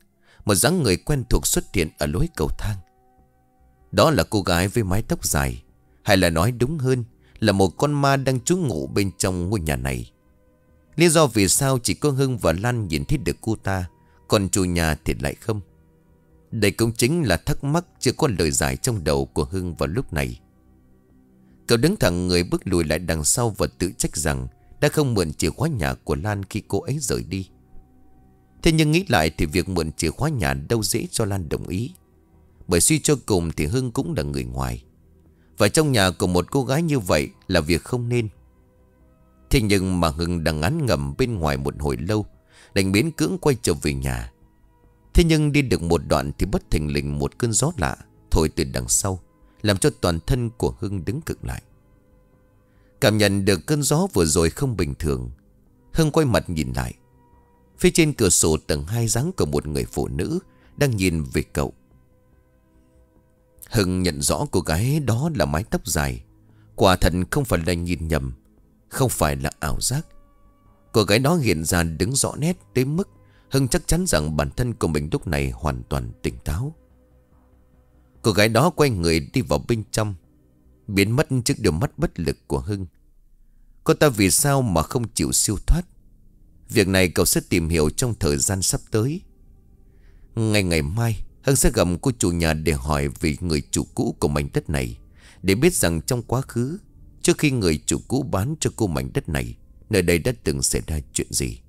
một dáng người quen thuộc xuất hiện ở lối cầu thang. Đó là cô gái với mái tóc dài, hay là nói đúng hơn là một con ma đang trú ngụ bên trong ngôi nhà này. Lý do vì sao chỉ có Hưng và Lan nhìn thấy được cô ta, còn chủ nhà thì lại không? Đây cũng chính là thắc mắc chưa có lời giải trong đầu của Hưng vào lúc này. Cậu đứng thẳng người bước lùi lại đằng sau và tự trách rằng đã không mượn chìa khóa nhà của Lan khi cô ấy rời đi. Thế nhưng nghĩ lại thì việc mượn chìa khóa nhà đâu dễ cho Lan đồng ý. Bởi suy cho cùng thì Hưng cũng là người ngoài, và trong nhà của một cô gái như vậy là việc không nên. Thế nhưng mà Hưng đang ngán ngẩm bên ngoài một hồi lâu, đành biến cưỡng quay trở về nhà. Thế nhưng đi được một đoạn thì bất thình lình một cơn gió lạ thổi từ đằng sau, làm cho toàn thân của Hưng đứng cực lại. Cảm nhận được cơn gió vừa rồi không bình thường, Hưng quay mặt nhìn lại. Phía trên cửa sổ tầng hai dáng của một người phụ nữ đang nhìn về cậu. Hưng nhận rõ cô gái đó là mái tóc dài. Quả thật không phải là nhìn nhầm, không phải là ảo giác. Cô gái đó hiện ra đứng rõ nét đến mức Hưng chắc chắn rằng bản thân của mình lúc này hoàn toàn tỉnh táo. Cô gái đó quay người đi vào bên trong, biến mất trước đôi mắt bất lực của Hưng. Cô ta vì sao mà không chịu siêu thoát? Việc này cậu sẽ tìm hiểu trong thời gian sắp tới. Ngày ngày mai Hưng sẽ gặp cô chủ nhà để hỏi về người chủ cũ của mảnh đất này, để biết rằng trong quá khứ, trước khi người chủ cũ bán cho cô mảnh đất này, nơi đây đã từng xảy ra chuyện gì.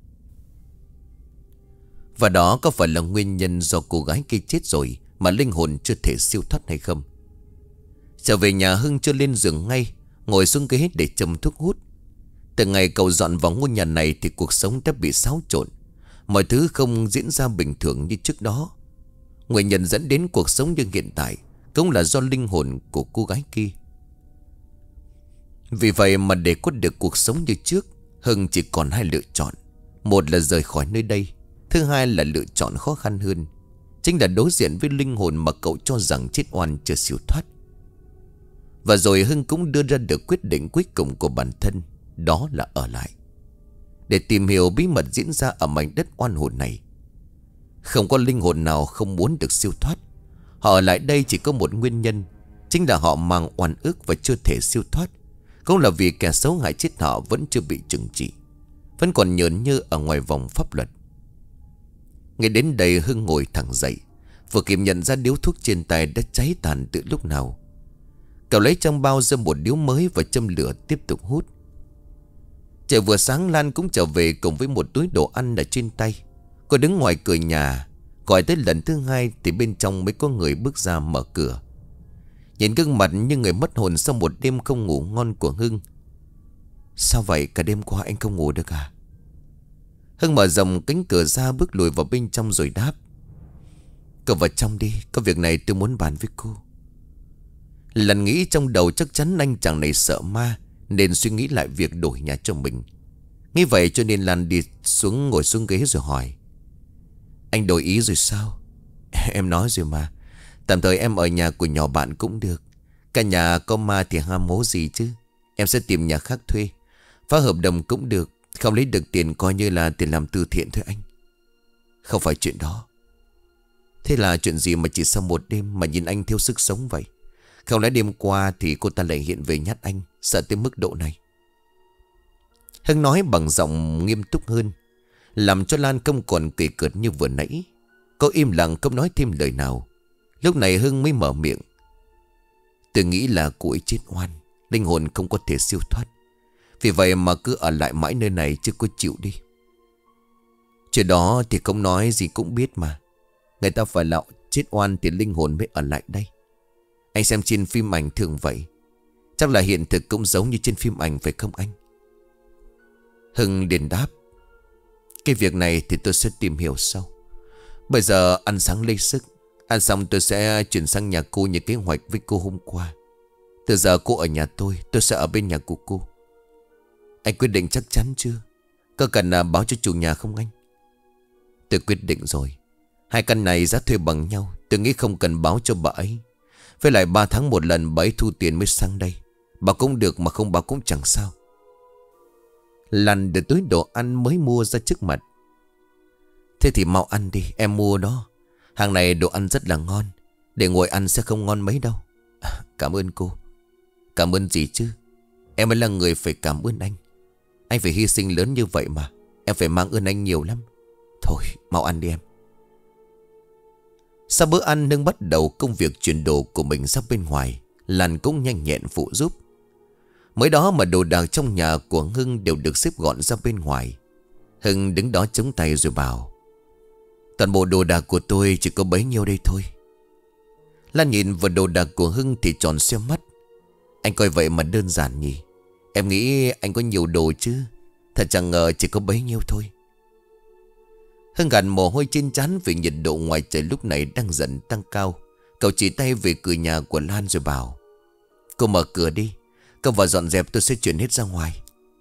Và đó có phải là nguyên nhân do cô gái kia chết rồi mà linh hồn chưa thể siêu thoát hay không? Trở về nhà, Hưng chưa lên giường ngay, ngồi xuống ghế để châm thuốc hút. Từ ngày cậu dọn vào ngôi nhà này thì cuộc sống đã bị xáo trộn. Mọi thứ không diễn ra bình thường như trước đó. Nguyên nhân dẫn đến cuộc sống như hiện tại cũng là do linh hồn của cô gái kia. Vì vậy mà để có được cuộc sống như trước, Hưng chỉ còn hai lựa chọn. Một là rời khỏi nơi đây, thứ hai là lựa chọn khó khăn hơn, chính là đối diện với linh hồn mà cậu cho rằng chết oan chưa siêu thoát. Và rồi Hưng cũng đưa ra được quyết định cuối cùng của bản thân, đó là ở lại, để tìm hiểu bí mật diễn ra ở mảnh đất oan hồn này. Không có linh hồn nào không muốn được siêu thoát. Họ ở lại đây chỉ có một nguyên nhân, chính là họ mang oan ức và chưa thể siêu thoát. Cũng là vì kẻ xấu hại chết họ vẫn chưa bị trừng trị, vẫn còn nhởn nhơ ở ngoài vòng pháp luật. Ngay đến đây Hưng ngồi thẳng dậy, vừa kịp nhận ra điếu thuốc trên tay đã cháy tàn từ lúc nào. Cậu lấy trong bao ra một điếu mới và châm lửa tiếp tục hút. Trời vừa sáng, Lan cũng trở về cùng với một túi đồ ăn ở trên tay. Cô đứng ngoài cửa nhà, gọi tới lần thứ hai thì bên trong mới có người bước ra mở cửa. Nhìn gương mặt như người mất hồn sau một đêm không ngủ ngon của Hưng. Sao vậy, cả đêm qua anh không ngủ được à? Hưng mở rộng cánh cửa ra, bước lùi vào bên trong rồi đáp: Cậu vào trong đi, có việc này tôi muốn bàn với cô. Lần nghĩ trong đầu chắc chắn anh chàng này sợ ma, nên suy nghĩ lại việc đổi nhà cho mình. Nghĩ vậy cho nên Lan đi xuống ngồi xuống ghế rồi hỏi: Anh đổi ý rồi sao? Em nói rồi mà, tạm thời em ở nhà của nhỏ bạn cũng được. Cả nhà có ma thì ham hố gì chứ. Em sẽ tìm nhà khác thuê, phá hợp đồng cũng được. Không lấy được tiền coi như là tiền làm từ thiện thôi anh. Không phải chuyện đó. Thế là chuyện gì mà chỉ sau một đêm mà nhìn anh thiếu sức sống vậy? Không lẽ đêm qua thì cô ta lại hiện về nhát anh, sợ tới mức độ này? Hưng nói bằng giọng nghiêm túc hơn, làm cho Lan không còn cười cợt như vừa nãy. Cô im lặng không nói thêm lời nào. Lúc này Hưng mới mở miệng: Tôi nghĩ là cô ấy chết oan, linh hồn không có thể siêu thoát. Vì vậy mà cứ ở lại mãi nơi này chứ cô chịu đi. Chuyện đó thì không nói gì cũng biết mà. Người ta phải là chết oan thì linh hồn mới ở lại đây. Anh xem trên phim ảnh thường vậy, chắc là hiện thực cũng giống như trên phim ảnh phải không anh? Hưng liền đáp: Cái việc này thì tôi sẽ tìm hiểu sau. Bây giờ ăn sáng lấy sức. Ăn xong tôi sẽ chuyển sang nhà cô như kế hoạch với cô hôm qua. Từ giờ cô ở nhà tôi, tôi sẽ ở bên nhà của cô. Anh quyết định chắc chắn chưa? Có cần à, báo cho chủ nhà không anh? Tôi quyết định rồi. Hai căn này giá thuê bằng nhau, tôi nghĩ không cần báo cho bà ấy. Với lại ba tháng một lần bà ấy thu tiền mới sang đây. Bà cũng được mà không báo cũng chẳng sao. Lan đưa túi đồ ăn mới mua ra trước mặt. Thế thì mau ăn đi, em mua đó. Hàng này đồ ăn rất là ngon. Để ngồi ăn sẽ không ngon mấy đâu. À, cảm ơn cô. Cảm ơn gì chứ? Em mới là người phải cảm ơn anh. Anh phải hy sinh lớn như vậy mà. Em phải mang ơn anh nhiều lắm. Thôi mau ăn đi em. Sau bữa ăn Hưng bắt đầu công việc chuyển đồ của mình ra bên ngoài. Lan cũng nhanh nhẹn phụ giúp. Mới đó mà đồ đạc trong nhà của Hưng đều được xếp gọn ra bên ngoài. Hưng đứng đó chống tay rồi bảo: toàn bộ đồ đạc của tôi chỉ có bấy nhiêu đây thôi. Lan nhìn vào đồ đạc của Hưng thì tròn xoe mắt. Anh coi vậy mà đơn giản nhỉ? Em nghĩ anh có nhiều đồ chứ. Thật chẳng ngờ chỉ có bấy nhiêu thôi. Hưng gạt mồ hôi trên trán vì nhiệt độ ngoài trời lúc này đang dần tăng cao. Cậu chỉ tay về cửa nhà của Lan rồi bảo: cô mở cửa đi. Cậu vào dọn dẹp, tôi sẽ chuyển hết ra ngoài.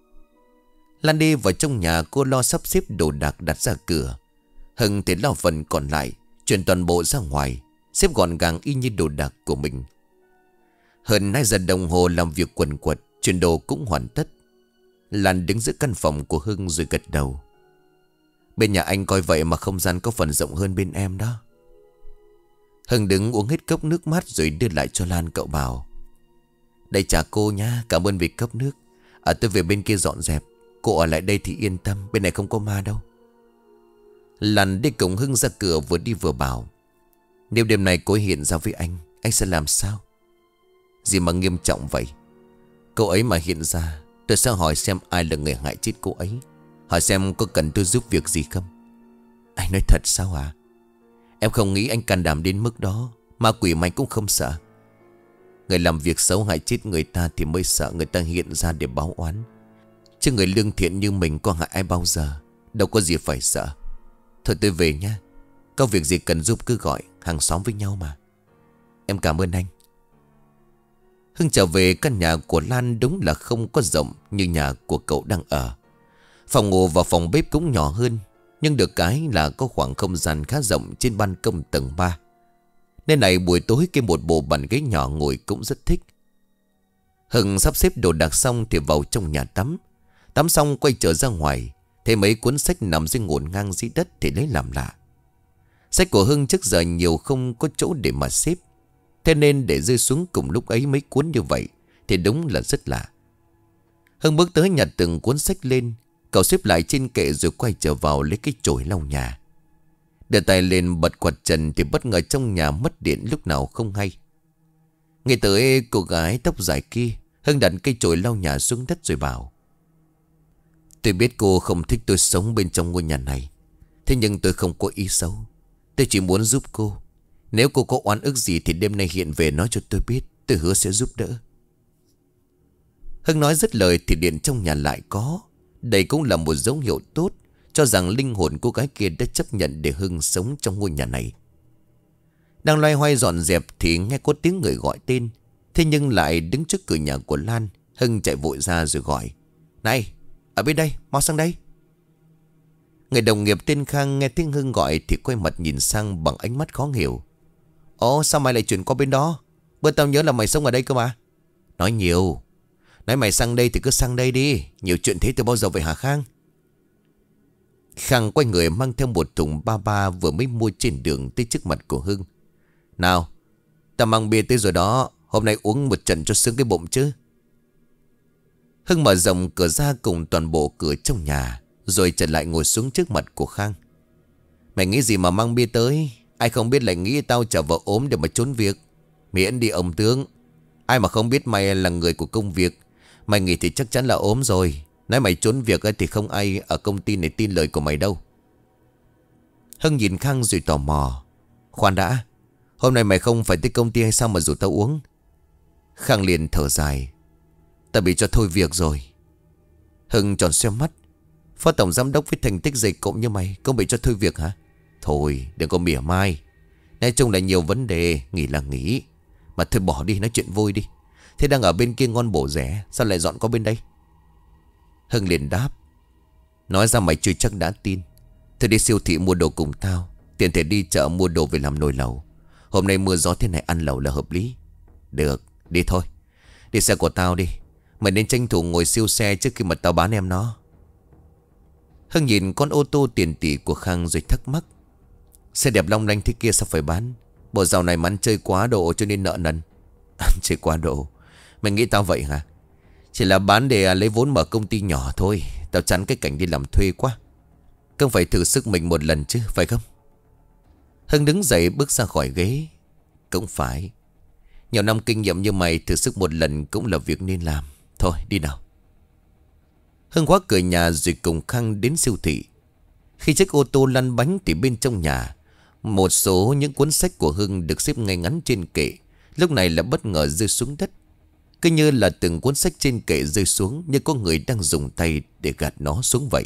Lan đi vào trong nhà, cô lo sắp xếp đồ đạc đặt ra cửa. Hưng thì lo phần còn lại, chuyển toàn bộ ra ngoài, xếp gọn gàng y như đồ đạc của mình. Hơn hai giờ đồng hồ làm việc quần quật, chuyển đồ cũng hoàn tất. Lan đứng giữa căn phòng của Hưng rồi gật đầu. Bên nhà anh coi vậy mà không gian có phần rộng hơn bên em đó. Hưng đứng uống hết cốc nước mát rồi đưa lại cho Lan. Cậu bảo: đây trả cô nhá, cảm ơn vì cốc nước. À, tôi về bên kia dọn dẹp. Cô ở lại đây thì yên tâm, bên này không có ma đâu. Lan đi cùng Hưng ra cửa, vừa đi vừa bảo: nếu đêm này cô ấy hiện ra với anh, anh sẽ làm sao? Gì mà nghiêm trọng vậy? Cô ấy mà hiện ra, tôi sẽ hỏi xem ai là người hại chết cô ấy. Hỏi xem có cần tôi giúp việc gì không. Anh nói thật sao à? Em không nghĩ anh can đảm đến mức đó. Ma quỷ mà anh cũng không sợ. Người làm việc xấu hại chết người ta thì mới sợ người ta hiện ra để báo oán. Chứ người lương thiện như mình có hại ai bao giờ. Đâu có gì phải sợ. Thôi tôi về nha. Có việc gì cần giúp cứ gọi. Hàng xóm với nhau mà. Em cảm ơn anh. Hưng trở về căn nhà của Lan đúng là không có rộng như nhà của cậu đang ở. Phòng ngủ và phòng bếp cũng nhỏ hơn, nhưng được cái là có khoảng không gian khá rộng trên ban công tầng ba. Nên này buổi tối kê một bộ bàn ghế nhỏ ngồi cũng rất thích. Hưng sắp xếp đồ đạc xong thì vào trong nhà tắm. Tắm xong quay trở ra ngoài, thấy mấy cuốn sách nằm dưới ngổn ngang dưới đất thì lấy làm lạ. Sách của Hưng trước giờ nhiều không có chỗ để mà xếp, thế nên để rơi xuống cùng lúc ấy mấy cuốn như vậy thì đúng là rất lạ. Hưng bước tới nhặt từng cuốn sách lên. Cậu xếp lại trên kệ rồi quay trở vào lấy cái chổi lau nhà. Đưa tay lên bật quạt trần thì bất ngờ trong nhà mất điện lúc nào không hay. Nghe tới cô gái tóc dài kia, Hưng đặt cây chổi lau nhà xuống đất rồi bảo: tôi biết cô không thích tôi sống bên trong ngôi nhà này. Thế nhưng tôi không có ý xấu. Tôi chỉ muốn giúp cô. Nếu cô có oán ức gì thì đêm nay hiện về nói cho tôi biết. Tôi hứa sẽ giúp đỡ. Hưng nói dứt lời thì điện trong nhà lại có. Đây cũng là một dấu hiệu tốt, cho rằng linh hồn cô gái kia đã chấp nhận để Hưng sống trong ngôi nhà này. Đang loay hoay dọn dẹp thì nghe có tiếng người gọi tên. Thế nhưng lại đứng trước cửa nhà của Lan. Hưng chạy vội ra rồi gọi: này, ở bên đây, mau sang đây. Người đồng nghiệp tên Khang nghe tiếng Hưng gọi thì quay mặt nhìn sang bằng ánh mắt khó hiểu. Ồ, sao mày lại chuyển qua bên đó? Bữa tao nhớ là mày sống ở đây cơ mà. Nói nhiều. Nói mày sang đây thì cứ sang đây đi. Nhiều chuyện thế từ bao giờ vậy hả Khang? Khang quay người mang theo một thùng ba ba vừa mới mua trên đường tới trước mặt của Hưng. Nào, tao mang bia tới rồi đó. Hôm nay uống một trận cho sướng cái bụng chứ. Hưng mở rộng cửa ra cùng toàn bộ cửa trong nhà, rồi trở lại ngồi xuống trước mặt của Khang. Mày nghĩ gì mà mang bia tới? Ai không biết lại nghĩ tao trở vợ ốm để mà trốn việc. Miễn đi ông tướng. Ai mà không biết mày là người của công việc. Mày nghĩ thì chắc chắn là ốm rồi. Nói mày trốn việc thì không ai ở công ty này tin lời của mày đâu. Hưng nhìn Khang rồi tò mò. Khoan đã, hôm nay mày không phải tới công ty hay sao mà rủ tao uống? Khang liền thở dài. Tao bị cho thôi việc rồi. Hưng tròn xoe mắt. Phó tổng giám đốc với thành tích dày cộm như mày cũng bị cho thôi việc hả? Thôi đừng có mỉa mai. Nói chung là nhiều vấn đề. Nghỉ là nghỉ. Mà thôi bỏ đi, nói chuyện vui đi. Thế đang ở bên kia ngon bổ rẻ, sao lại dọn qua bên đây? Hưng liền đáp. Nói ra mày chưa chắc đã tin. Thôi đi siêu thị mua đồ cùng tao. Tiền thể đi chợ mua đồ về làm nồi lẩu. Hôm nay mưa gió thế này ăn lẩu là hợp lý. Được, đi thôi. Đi xe của tao đi. Mày nên tranh thủ ngồi siêu xe trước khi mà tao bán em nó. Hưng nhìn con ô tô tiền tỷ của Khang rồi thắc mắc. Xe đẹp long lanh thế kia sao phải bán? Bộ dạo này mà ăn chơi quá độ cho nên nợ nần. Ăn chơi quá độ? Mày nghĩ tao vậy hả? Chỉ là bán để lấy vốn mở công ty nhỏ thôi. Tao chán cái cảnh đi làm thuê quá. Không phải thử sức mình một lần chứ, phải không? Hưng đứng dậy bước ra khỏi ghế. Cũng phải. Nhiều năm kinh nghiệm như mày, thử sức một lần cũng là việc nên làm. Thôi đi nào. Hưng khóa cửa nhà rồi cùng Khang đến siêu thị. Khi chiếc ô tô lăn bánh thì bên trong nhà, một số những cuốn sách của Hưng được xếp ngay ngắn trên kệ lúc này là bất ngờ rơi xuống đất. Cứ như là từng cuốn sách trên kệ rơi xuống, như có người đang dùng tay để gạt nó xuống vậy.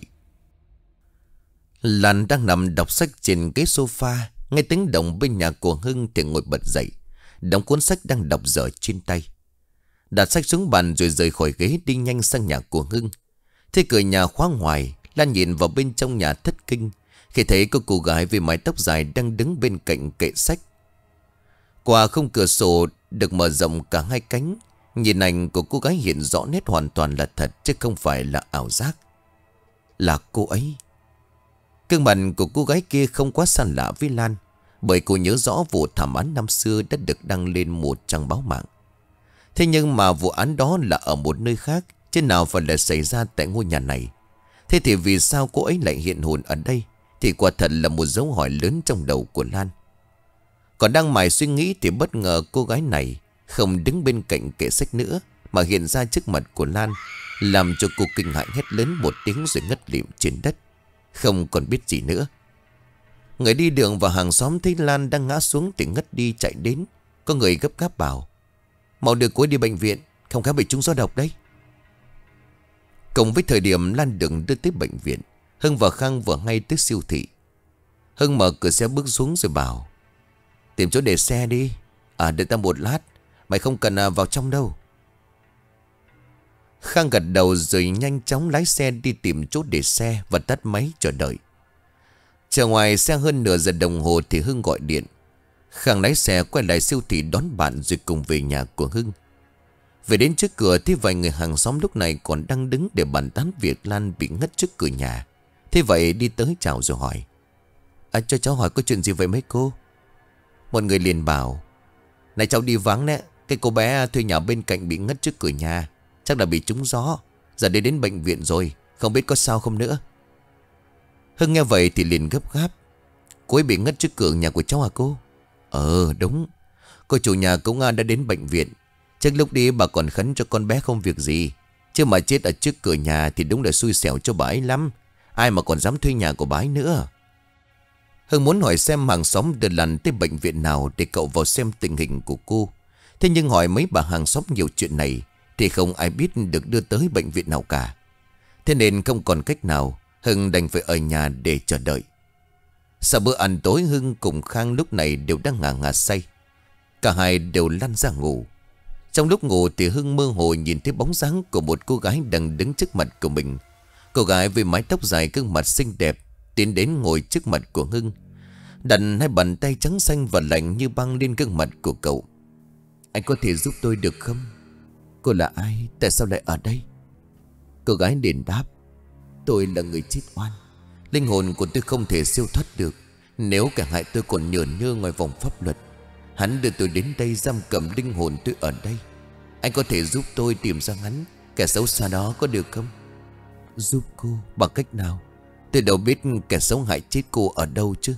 Lan đang nằm đọc sách trên ghế sofa, nghe tiếng động bên nhà của Hưng thì ngồi bật dậy, đóng cuốn sách đang đọc dở trên tay, đặt sách xuống bàn rồi rời khỏi ghế đi nhanh sang nhà của Hưng. Thế cửa nhà khóa ngoài, Lan nhìn vào bên trong nhà thất kinh khi thấy có cô gái với mái tóc dài đang đứng bên cạnh kệ sách. Qua khung cửa sổ được mở rộng cả hai cánh, nhìn ảnh của cô gái hiện rõ nét hoàn toàn là thật chứ không phải là ảo giác. Là cô ấy. Gương mặt của cô gái kia không quá xa lạ với Lan, bởi cô nhớ rõ vụ thảm án năm xưa đã được đăng lên một trang báo mạng. Thế nhưng mà vụ án đó là ở một nơi khác, chứ nào phải là xảy ra tại ngôi nhà này. Thế thì vì sao cô ấy lại hiện hồn ở đây? Thì quả thật là một dấu hỏi lớn trong đầu của Lan. Còn đang mải suy nghĩ thì bất ngờ cô gái này không đứng bên cạnh kệ sách nữa, mà hiện ra trước mặt của Lan, làm cho cô kinh hãi hét lớn một tiếng rồi ngất lịm trên đất, không còn biết gì nữa. Người đi đường và hàng xóm thấy Lan đang ngã xuống thì ngất đi chạy đến. Có người gấp gáp bảo: mau đưa cô ấy đi bệnh viện, không khéo bị trúng gió độc đấy. Cùng với thời điểm Lan được đưa tới bệnh viện, Hưng và Khang vừa ngay tới siêu thị. Hưng mở cửa xe bước xuống rồi bảo: tìm chỗ để xe đi. À đợi ta một lát, mày không cần à, vào trong đâu. Khang gật đầu rồi nhanh chóng lái xe đi tìm chỗ để xe và tắt máy chờ đợi. Chờ ngoài xe hơn nửa giờ đồng hồ thì Hưng gọi điện. Khang lái xe quay lại siêu thị đón bạn rồi cùng về nhà của Hưng. Về đến trước cửa thì vài người hàng xóm lúc này còn đang đứng để bàn tán việc Lan bị ngất trước cửa nhà. Thế vậy đi tới chào rồi hỏi: à, cho cháu hỏi có chuyện gì vậy mấy cô? Một người liền bảo: này cháu đi vắng đấy, cái cô bé thuê nhà bên cạnh bị ngất trước cửa nhà, chắc là bị trúng gió, giờ đi đến bệnh viện rồi, không biết có sao không nữa. Hưng nghe vậy thì liền gấp gáp: cô ấy bị ngất trước cửa nhà của cháu à cô? Ờ đúng, cô chủ nhà cũng đã đến bệnh viện. Trước lúc đi bà còn khấn cho con bé không việc gì, chứ mà chết ở trước cửa nhà thì đúng là xui xẻo cho bà ấy lắm. Ai mà còn dám thuê nhà của bà ấy nữa. Hưng muốn hỏi xem hàng xóm đưa Lan tới bệnh viện nào để cậu vào xem tình hình của cô. Thế nhưng hỏi mấy bà hàng xóm nhiều chuyện này thì không ai biết được đưa tới bệnh viện nào cả. Thế nên không còn cách nào, Hưng đành phải ở nhà để chờ đợi. Sau bữa ăn tối, Hưng cùng Khang lúc này đều đang ngả ngả say. Cả hai đều lăn ra ngủ. Trong lúc ngủ thì Hưng mơ hồ nhìn thấy bóng dáng của một cô gái đang đứng trước mặt của mình. Cô gái với mái tóc dài, gương mặt xinh đẹp tiến đến ngồi trước mặt của Hưng, đặt hai bàn tay trắng xanh và lạnh như băng lên gương mặt của cậu. Anh có thể giúp tôi được không? Cô là ai? Tại sao lại ở đây? Cô gái liền đáp: tôi là người chết oan. Linh hồn của tôi không thể siêu thoát được. Nếu cả hai tôi còn nhởn nhơ ngoài vòng pháp luật, hắn đưa tôi đến đây giam cầm linh hồn tôi ở đây. Anh có thể giúp tôi tìm ra hắn, kẻ xấu xa đó có được không? Giúp cô bằng cách nào? Tôi đâu biết kẻ xấu hại chết cô ở đâu chứ.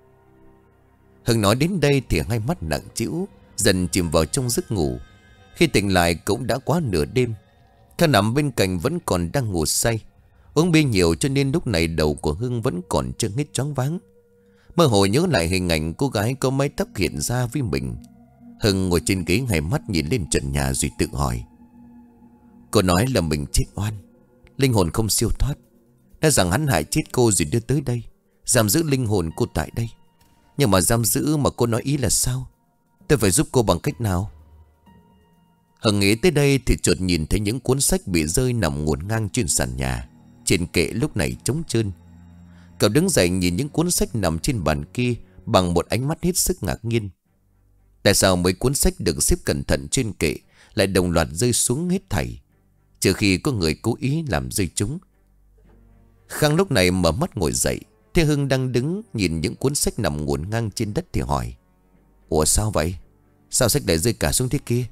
Hưng nói đến đây thì hai mắt nặng trĩu, dần chìm vào trong giấc ngủ. Khi tỉnh lại cũng đã quá nửa đêm. Khang nằm bên cạnh vẫn còn đang ngủ say. Uống bia nhiều cho nên lúc này đầu của Hưng vẫn còn chưa hết choáng váng. Mơ hồ nhớ lại hình ảnh cô gái có mái tóc hiện ra với mình. Hưng ngồi trên ghế, hai mắt nhìn lên trần nhà rồi tự hỏi: cô nói là mình chết oan, linh hồn không siêu thoát. Nói rằng hắn hại chết cô rồi đưa tới đây, giam giữ linh hồn cô tại đây. Nhưng mà giam giữ mà cô nói ý là sao? Tôi phải giúp cô bằng cách nào? Hưng nghĩ tới đây thì chợt nhìn thấy những cuốn sách bị rơi nằm ngổn ngang trên sàn nhà. Trên kệ lúc này trống trơn. Cậu đứng dậy nhìn những cuốn sách nằm trên bàn kia bằng một ánh mắt hết sức ngạc nhiên. Tại sao mấy cuốn sách được xếp cẩn thận trên kệ lại đồng loạt rơi xuống hết thảy, trừ khi có người cố ý làm rơi chúng? Khang lúc này mở mắt ngồi dậy. Thế Hưng đang đứng nhìn những cuốn sách nằm ngổn ngang trên đất thì hỏi: Ủa sao vậy? Sao sách lại rơi cả xuống thế kia?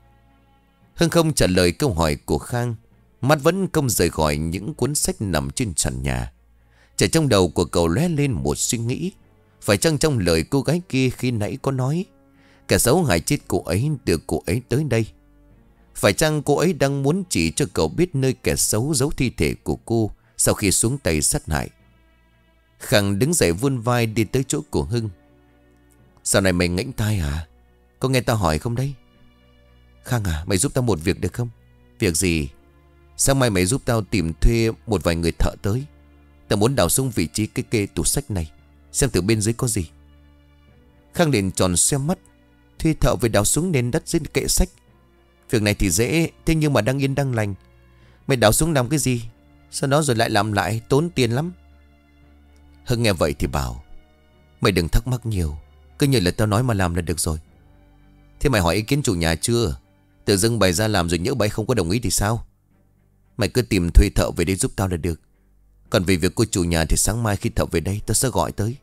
Hưng không trả lời câu hỏi của Khang, mắt vẫn không rời khỏi những cuốn sách nằm trên sàn nhà. Chỉ trong đầu của cậu lóe lên một suy nghĩ. Phải chăng trong lời cô gái kia khi nãy có nói kẻ xấu hại chết cô ấy đưa cô ấy tới đây? Phải chăng cô ấy đang muốn chỉ cho cậu biết nơi kẻ xấu giấu thi thể của cô sau khi xuống tay sát hại? Khang đứng dậy vươn vai đi tới chỗ của Hưng. Sao này mày ngẫnh tai hả? Có nghe tao hỏi không đấy? Khang à, mày giúp tao một việc được không? Việc gì? Sáng mai mày giúp tao tìm thuê một vài người thợ tới. Tao muốn đào xuống vị trí cái kê tủ sách này, xem từ bên dưới có gì. Khang liền tròn xoe mắt. Thuê thợ về đào xuống nền đất dưới kệ sách? Việc này thì dễ, thế nhưng mà đang yên đang lành. Mày đào xuống làm cái gì? Sau đó rồi lại làm lại, tốn tiền lắm. Hưng nghe vậy thì bảo: Mày đừng thắc mắc nhiều, cứ như là tao nói mà làm là được rồi. Thế mày hỏi ý kiến chủ nhà chưa? Tự dưng bày ra làm rồi nhỡ bày không có đồng ý thì sao? Mày cứ tìm thuê thợ về đây giúp tao là được. Còn về việc cô chủ nhà thì sáng mai khi thợ về đây tao sẽ gọi tới.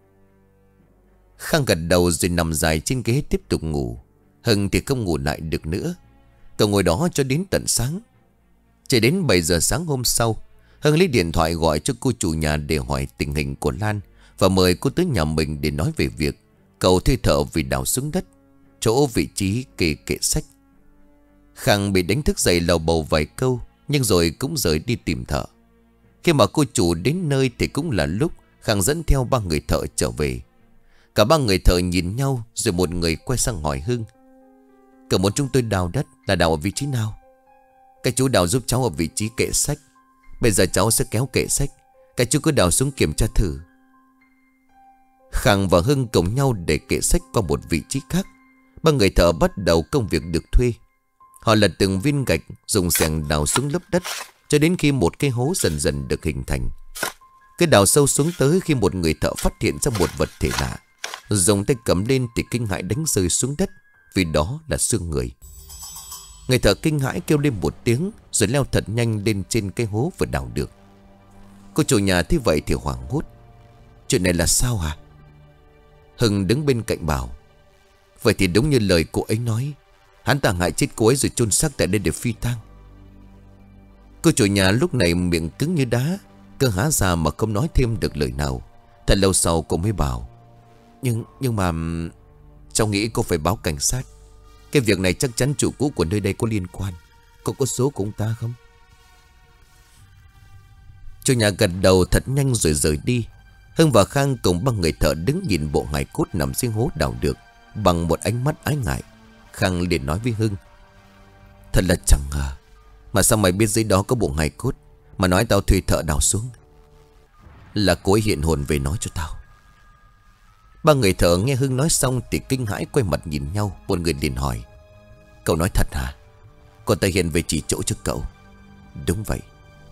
Khang gật đầu rồi nằm dài trên ghế tiếp tục ngủ. Hưng thì không ngủ lại được nữa. Cậu ngồi đó cho đến tận sáng. Chỉ đến bảy giờ sáng hôm sau, Hưng lấy điện thoại gọi cho cô chủ nhà để hỏi tình hình của Lan và mời cô tới nhà mình để nói về việc cậu thuê thợ vì đào xuống đất chỗ vị trí kê kệ sách. Khang bị đánh thức dậy lầu bầu vài câu, nhưng rồi cũng rời đi tìm thợ. Khi mà cô chủ đến nơi thì cũng là lúc Khang dẫn theo ba người thợ trở về. Cả ba người thợ nhìn nhau, rồi một người quay sang hỏi Hưng: Cậu muốn chúng tôi đào đất là đào ở vị trí nào? Các chú đào giúp cháu ở vị trí kệ sách. Bây giờ cháu sẽ kéo kệ sách, các chú cứ đào xuống kiểm tra thử. Khang và Hưng cùng nhau để kệ sách qua một vị trí khác. Ba người thợ bắt đầu công việc được thuê. Họ lật từng viên gạch, dùng xẻng đào xuống lớp đất, cho đến khi một cái hố dần dần được hình thành. Cứ đào sâu xuống tới khi một người thợ phát hiện ra một vật thể lạ. Dùng tay cầm lên thì kinh hãi đánh rơi xuống đất, vì đó là xương người. Người thợ kinh hãi kêu lên một tiếng, rồi leo thật nhanh lên trên cái hố vừa đào được. Cô chủ nhà thấy vậy thì hoảng hốt: Chuyện này là sao hả? Hưng đứng bên cạnh bảo: Vậy thì đúng như lời cô ấy nói, hắn ta hại chết cô ấy rồi chôn xác tại đây để phi tang. Cô chủ nhà lúc này miệng cứng như đá, cứ há ra mà không nói thêm được lời nào. Thật lâu sau cô mới bảo: Nhưng nhưng mà cháu nghĩ cô phải báo cảnh sát. Cái việc này chắc chắn chủ cũ của nơi đây có liên quan. Cô có số của ông ta không? Chủ nhà gật đầu thật nhanh rồi rời đi. Hưng và Khang cùng ba người thợ đứng nhìn bộ hài cốt nằm dưới hố đào được bằng một ánh mắt ái ngại. Khang liền nói với Hưng: Thật là chẳng ngờ, mà sao mày biết dưới đó có bộ hài cốt mà nói tao thuê thợ đào xuống? Là cô ấy hiện hồn về nói cho tao. Ba người thợ nghe Hưng nói xong thì kinh hãi quay mặt nhìn nhau. Một người liền hỏi: Cậu nói thật hả? Cô ta hiện về chỉ chỗ cho cậu? Đúng vậy.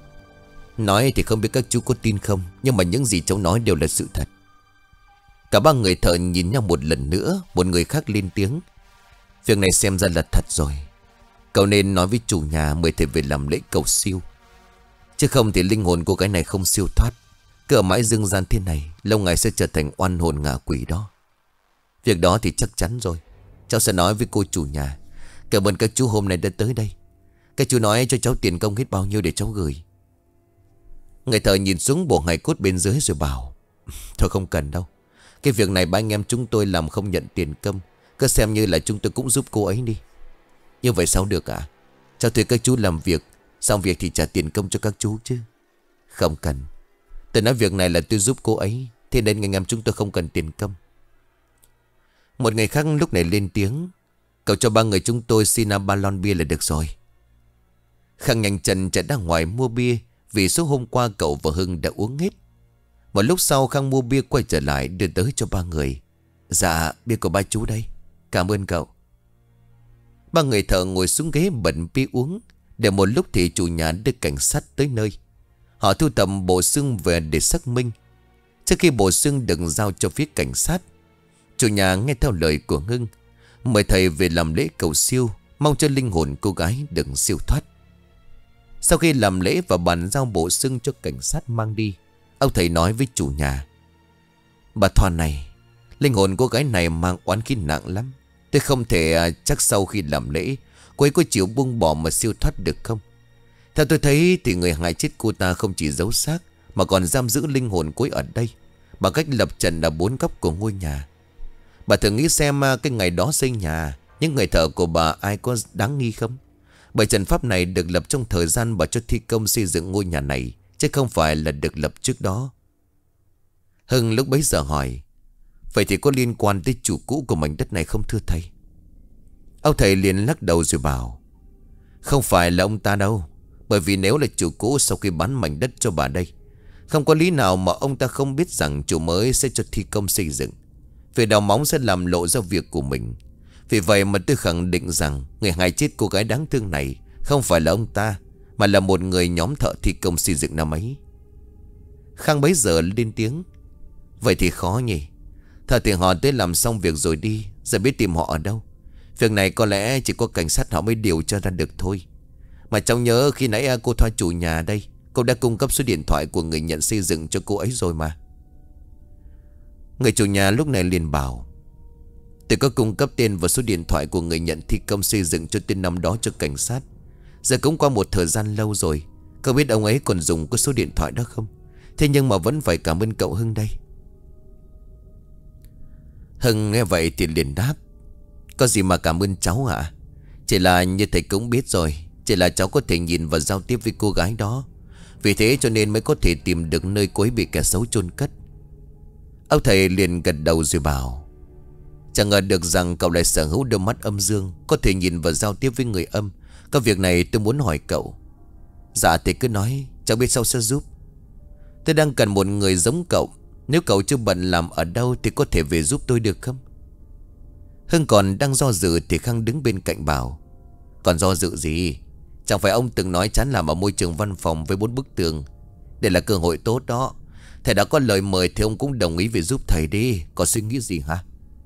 Nói thì không biết các chú có tin không, nhưng mà những gì cháu nói đều là sự thật. Cả ba người thợ nhìn nhau một lần nữa. Một người khác lên tiếng: Việc này xem ra là thật rồi. Cậu nên nói với chủ nhà mời thầy về làm lễ cầu siêu. Chứ không thì linh hồn cô gái này không siêu thoát, cứ ở mãi dương gian thế này, lâu ngày sẽ trở thành oan hồn ngạ quỷ đó. Việc đó thì chắc chắn rồi. Cháu sẽ nói với cô chủ nhà. Cảm ơn các chú hôm nay đã tới đây. Các chú nói cho cháu tiền công hết bao nhiêu để cháu gửi. Người thợ nhìn xuống bộ hài cốt bên dưới rồi bảo: Thôi không cần đâu. Cái việc này ba anh em chúng tôi làm không nhận tiền công, cứ xem như là chúng tôi cũng giúp cô ấy đi. Như vậy sao được ạ? Cháu thuê các chú làm việc, xong việc thì trả tiền công cho các chú chứ. Không cần. Tôi nói việc này là tôi giúp cô ấy, thế nên anh em chúng tôi không cần tiền công. Một người khác lúc này lên tiếng: Cậu cho ba người chúng tôi xin ba lon bia là được rồi. Khang nhanh chân chạy ra ngoài mua bia, vì số hôm qua cậu và Hưng đã uống hết. Một lúc sau Khang mua bia quay trở lại đưa tới cho ba người. Dạ, bia của ba chú đây. Cảm ơn cậu. Ba người thợ ngồi xuống ghế bận bia uống. Để một lúc thì chủ nhà đưa cảnh sát tới nơi. Họ thu thập bộ xương về để xác minh. Trước khi bộ xương được giao cho phía cảnh sát, chủ nhà nghe theo lời của Hưng, mời thầy về làm lễ cầu siêu, mong cho linh hồn cô gái đừng siêu thoát. Sau khi làm lễ và bàn giao bộ xương cho cảnh sát mang đi, Ông thầy nói với chủ nhà: Bà Thoa này, linh hồn cô gái này mang oán khí nặng lắm. Tôi không thể à, chắc sau khi làm lễ cô ấy có chịu buông bỏ mà siêu thoát được không? Theo tôi thấy thì người hại chết cô ta không chỉ giấu xác mà còn giam giữ linh hồn cô ấy ở đây bằng cách lập trần ở bốn góc của ngôi nhà. Bà thử nghĩ xem à, cái ngày đó xây nhà, những người thợ của bà ai có đáng nghi không? Bởi trận pháp này được lập trong thời gian bà cho thi công xây dựng ngôi nhà này, chứ không phải là được lập trước đó. Hưng lúc bấy giờ hỏi: Vậy thì có liên quan tới chủ cũ của mảnh đất này không thưa thầy? Ông thầy liền lắc đầu rồi bảo: Không phải là ông ta đâu. Bởi vì nếu là chủ cũ sau khi bán mảnh đất cho bà đây, không có lý nào mà ông ta không biết rằng chủ mới sẽ cho thi công xây dựng. Vì đào móng sẽ làm lộ ra việc của mình. Vì vậy mà tôi khẳng định rằng người hại chết cô gái đáng thương này không phải là ông ta, mà là một người nhóm thợ thi công xây dựng năm ấy. Khang bấy giờ lên tiếng: Vậy thì khó nhỉ. Thợ thì họ tới làm xong việc rồi đi, giờ biết tìm họ ở đâu. Việc này có lẽ chỉ có cảnh sát họ mới điều tra ra được thôi. Mà cháu nhớ khi nãy cô Thoa chủ nhà đây, cô đã cung cấp số điện thoại của người nhận xây dựng cho cô ấy rồi mà. Người chủ nhà lúc này liền bảo: Tôi có cung cấp tên và số điện thoại của người nhận thi công xây dựng cho tên năm đó cho cảnh sát. Giờ cũng qua một thời gian lâu rồi, không biết ông ấy còn dùng có số điện thoại đó không. Thế nhưng mà vẫn phải cảm ơn cậu Hưng đây. Hưng nghe vậy thì liền đáp: Có gì mà cảm ơn cháu hả? Chỉ là như thầy cũng biết rồi, chỉ là cháu có thể nhìn và giao tiếp với cô gái đó. Vì thế cho nên mới có thể tìm được nơi cô ấy bị kẻ xấu chôn cất. Ông thầy liền gật đầu rồi bảo: Chẳng ngờ được rằng cậu lại sở hữu đôi mắt âm dương, có thể nhìn và giao tiếp với người âm. Có việc này tôi muốn hỏi cậu. Dạ thì cứ nói, cháu biết sao sẽ giúp. Tôi đang cần một người giống cậu. Nếu cậu chưa bận làm ở đâu thì có thể về giúp tôi được không? Hưng còn đang do dự thì Khang đứng bên cạnh bảo: Còn do dự gì? Chẳng phải ông từng nói chán làm ở môi trường văn phòng với bốn bức tường. Đây là cơ hội tốt đó. Thầy đã có lời mời thì ông cũng đồng ý về giúp thầy đi. Có suy nghĩ gì hả?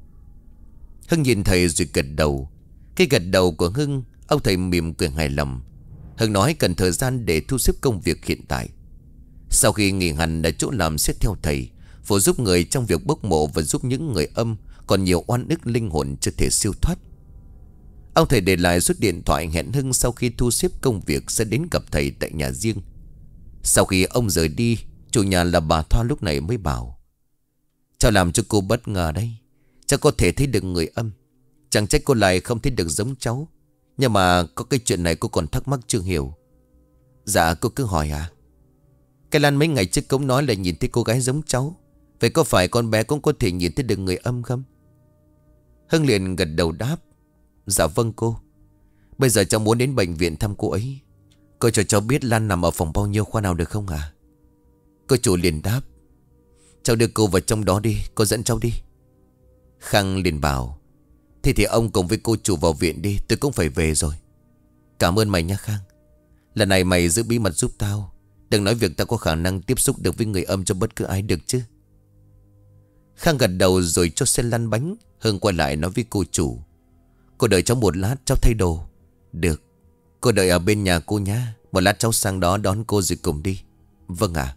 Hưng nhìn thầy rồi gật đầu. Cái gật đầu của Hưng, ông thầy mỉm cười hài lòng. Hưng nói cần thời gian để thu xếp công việc hiện tại. Sau khi nghỉ hẳn ở chỗ làm xét theo thầy, phụ giúp người trong việc bốc mộ và giúp những người âm còn nhiều oan ức linh hồn chưa thể siêu thoát. Ông thầy để lại số điện thoại hẹn Hưng sau khi thu xếp công việc sẽ đến gặp thầy tại nhà riêng. Sau khi ông rời đi, chủ nhà là bà Thoa lúc này mới bảo: Cháu làm cho cô bất ngờ đấy. Cháu có thể thấy được người âm. Chẳng trách cô lại không thấy được giống cháu. Nhưng mà có cái chuyện này cô còn thắc mắc chưa hiểu. Dạ cô cứ hỏi à? Cái Lan mấy ngày trước cũng nói là nhìn thấy cô gái giống cháu. Vậy có phải con bé cũng có thể nhìn thấy được người âm không? Hưng liền gật đầu đáp: Dạ vâng cô. Bây giờ cháu muốn đến bệnh viện thăm cô ấy. Cô cho cháu biết Lan nằm ở phòng bao nhiêu khoa nào được không à? Cô chủ liền đáp: Cháu đưa cô vào trong đó đi, cô dẫn cháu đi. Khang liền bảo: Thế thì ông cùng với cô chủ vào viện đi, tôi cũng phải về rồi. Cảm ơn mày nha Khang. Lần này mày giữ bí mật giúp tao. Đừng nói việc tao có khả năng tiếp xúc được với người âm cho bất cứ ai được chứ. Khang gật đầu rồi cho xe lăn bánh. Hưng quay lại nói với cô chủ: Cô đợi cháu một lát, cháu thay đồ. Được. Cô đợi ở bên nhà cô nhá. Một lát cháu sang đó đón cô rồi cùng đi. Vâng ạ.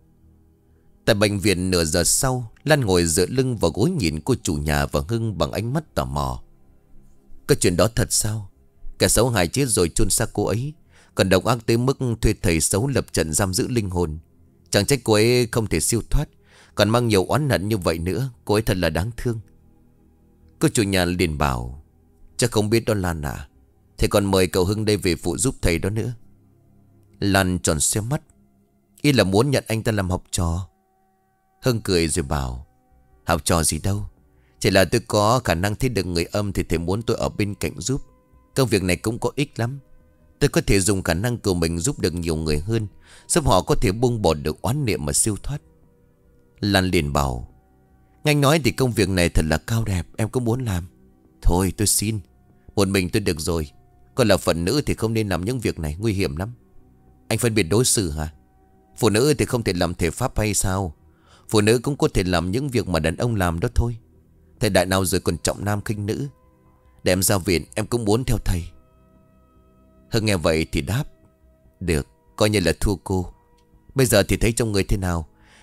Tại bệnh viện nửa giờ sau, Lan ngồi dựa lưng vào gối nhìn cô chủ nhà và Hưng bằng ánh mắt tò mò. Cái chuyện đó thật sao? Kẻ xấu hại chết rồi chôn xác cô ấy, còn độc ác tới mức thuê thầy xấu lập trận giam giữ linh hồn. Chẳng trách cô ấy không thể siêu thoát, còn mang nhiều oán hận như vậy nữa. Cô ấy thật là đáng thương. Cô chủ nhà liền bảo: Chắc không biết đó Lan à? Thầy còn mời cậu Hưng đây về phụ giúp thầy đó nữa. Lan tròn xoe mắt, ý là muốn nhận anh ta làm học trò. Hưng cười rồi bảo: Học trò gì đâu, chỉ là tôi có khả năng thấy được người âm thì thầy muốn tôi ở bên cạnh giúp. Công việc này cũng có ích lắm. Tôi có thể dùng khả năng của mình giúp được nhiều người hơn, giúp họ có thể buông bỏ được oán niệm mà siêu thoát. Lan liền bảo: Anh nói thì công việc này thật là cao đẹp, em cũng muốn làm. Thôi tôi xin, một mình tôi được rồi. Còn là phận nữ thì không nên làm những việc này, nguy hiểm lắm. Anh phân biệt đối xử hả? Phụ nữ thì không thể làm thể pháp hay sao? Phụ nữ cũng có thể làm những việc mà đàn ông làm đó thôi. Thời đại nào rồi còn trọng nam khinh nữ. Để em ra viện em cũng muốn theo thầy. Hưng nghe vậy thì đáp: Được, coi như là thua cô. Bây giờ thì thấy trong người thế nào?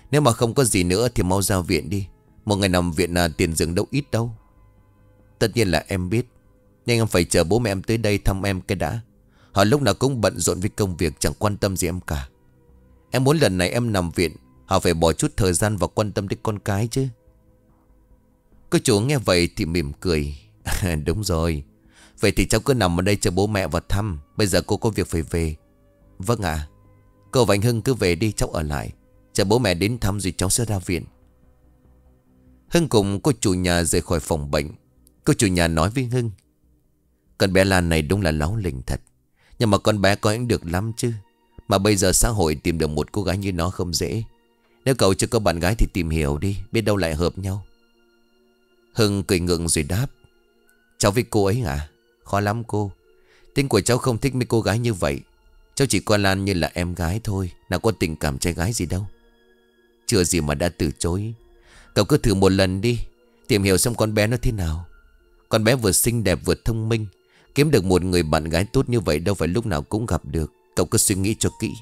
Nếu mà không có gì nữa thì mau ra viện đi. Một ngày nằm viện là tiền dưỡng đâu ít đâu. Tất nhiên là em biết, nhưng em phải chờ bố mẹ em tới đây thăm em cái đã. Họ lúc nào cũng bận rộn với công việc, chẳng quan tâm gì em cả. Em muốn lần này em nằm viện, họ phải bỏ chút thời gian và quan tâm đến con cái chứ. Cô chủ nghe vậy thì mỉm cười. Đúng rồi. Vậy thì cháu cứ nằm ở đây chờ bố mẹ vào thăm. Bây giờ cô có việc phải về. Vâng ạ. À, cô và anh Hưng cứ về đi, cháu ở lại chờ bố mẹ đến thăm rồi cháu sẽ ra viện. Hưng cùng cô chủ nhà rời khỏi phòng bệnh. Cô chủ nhà nói với Hưng: con bé Lan này đúng là láo lình thật. Nhưng mà con bé có anh được lắm chứ. Mà bây giờ xã hội tìm được một cô gái như nó không dễ. Nếu cậu chưa có bạn gái thì tìm hiểu đi, biết đâu lại hợp nhau. Hưng cười ngượng rồi đáp: cháu với cô ấy à? Khó lắm cô. Tính của cháu không thích mấy cô gái như vậy. Cháu chỉ coi Lan như là em gái thôi, nào có tình cảm trai gái gì đâu. Chưa gì mà đã từ chối. Cậu cứ thử một lần đi, tìm hiểu xem con bé nó thế nào. Con bé vừa xinh đẹp vừa thông minh. Kiếm được một người bạn gái tốt như vậy đâu phải lúc nào cũng gặp được. Cậu cứ suy nghĩ cho kỹ.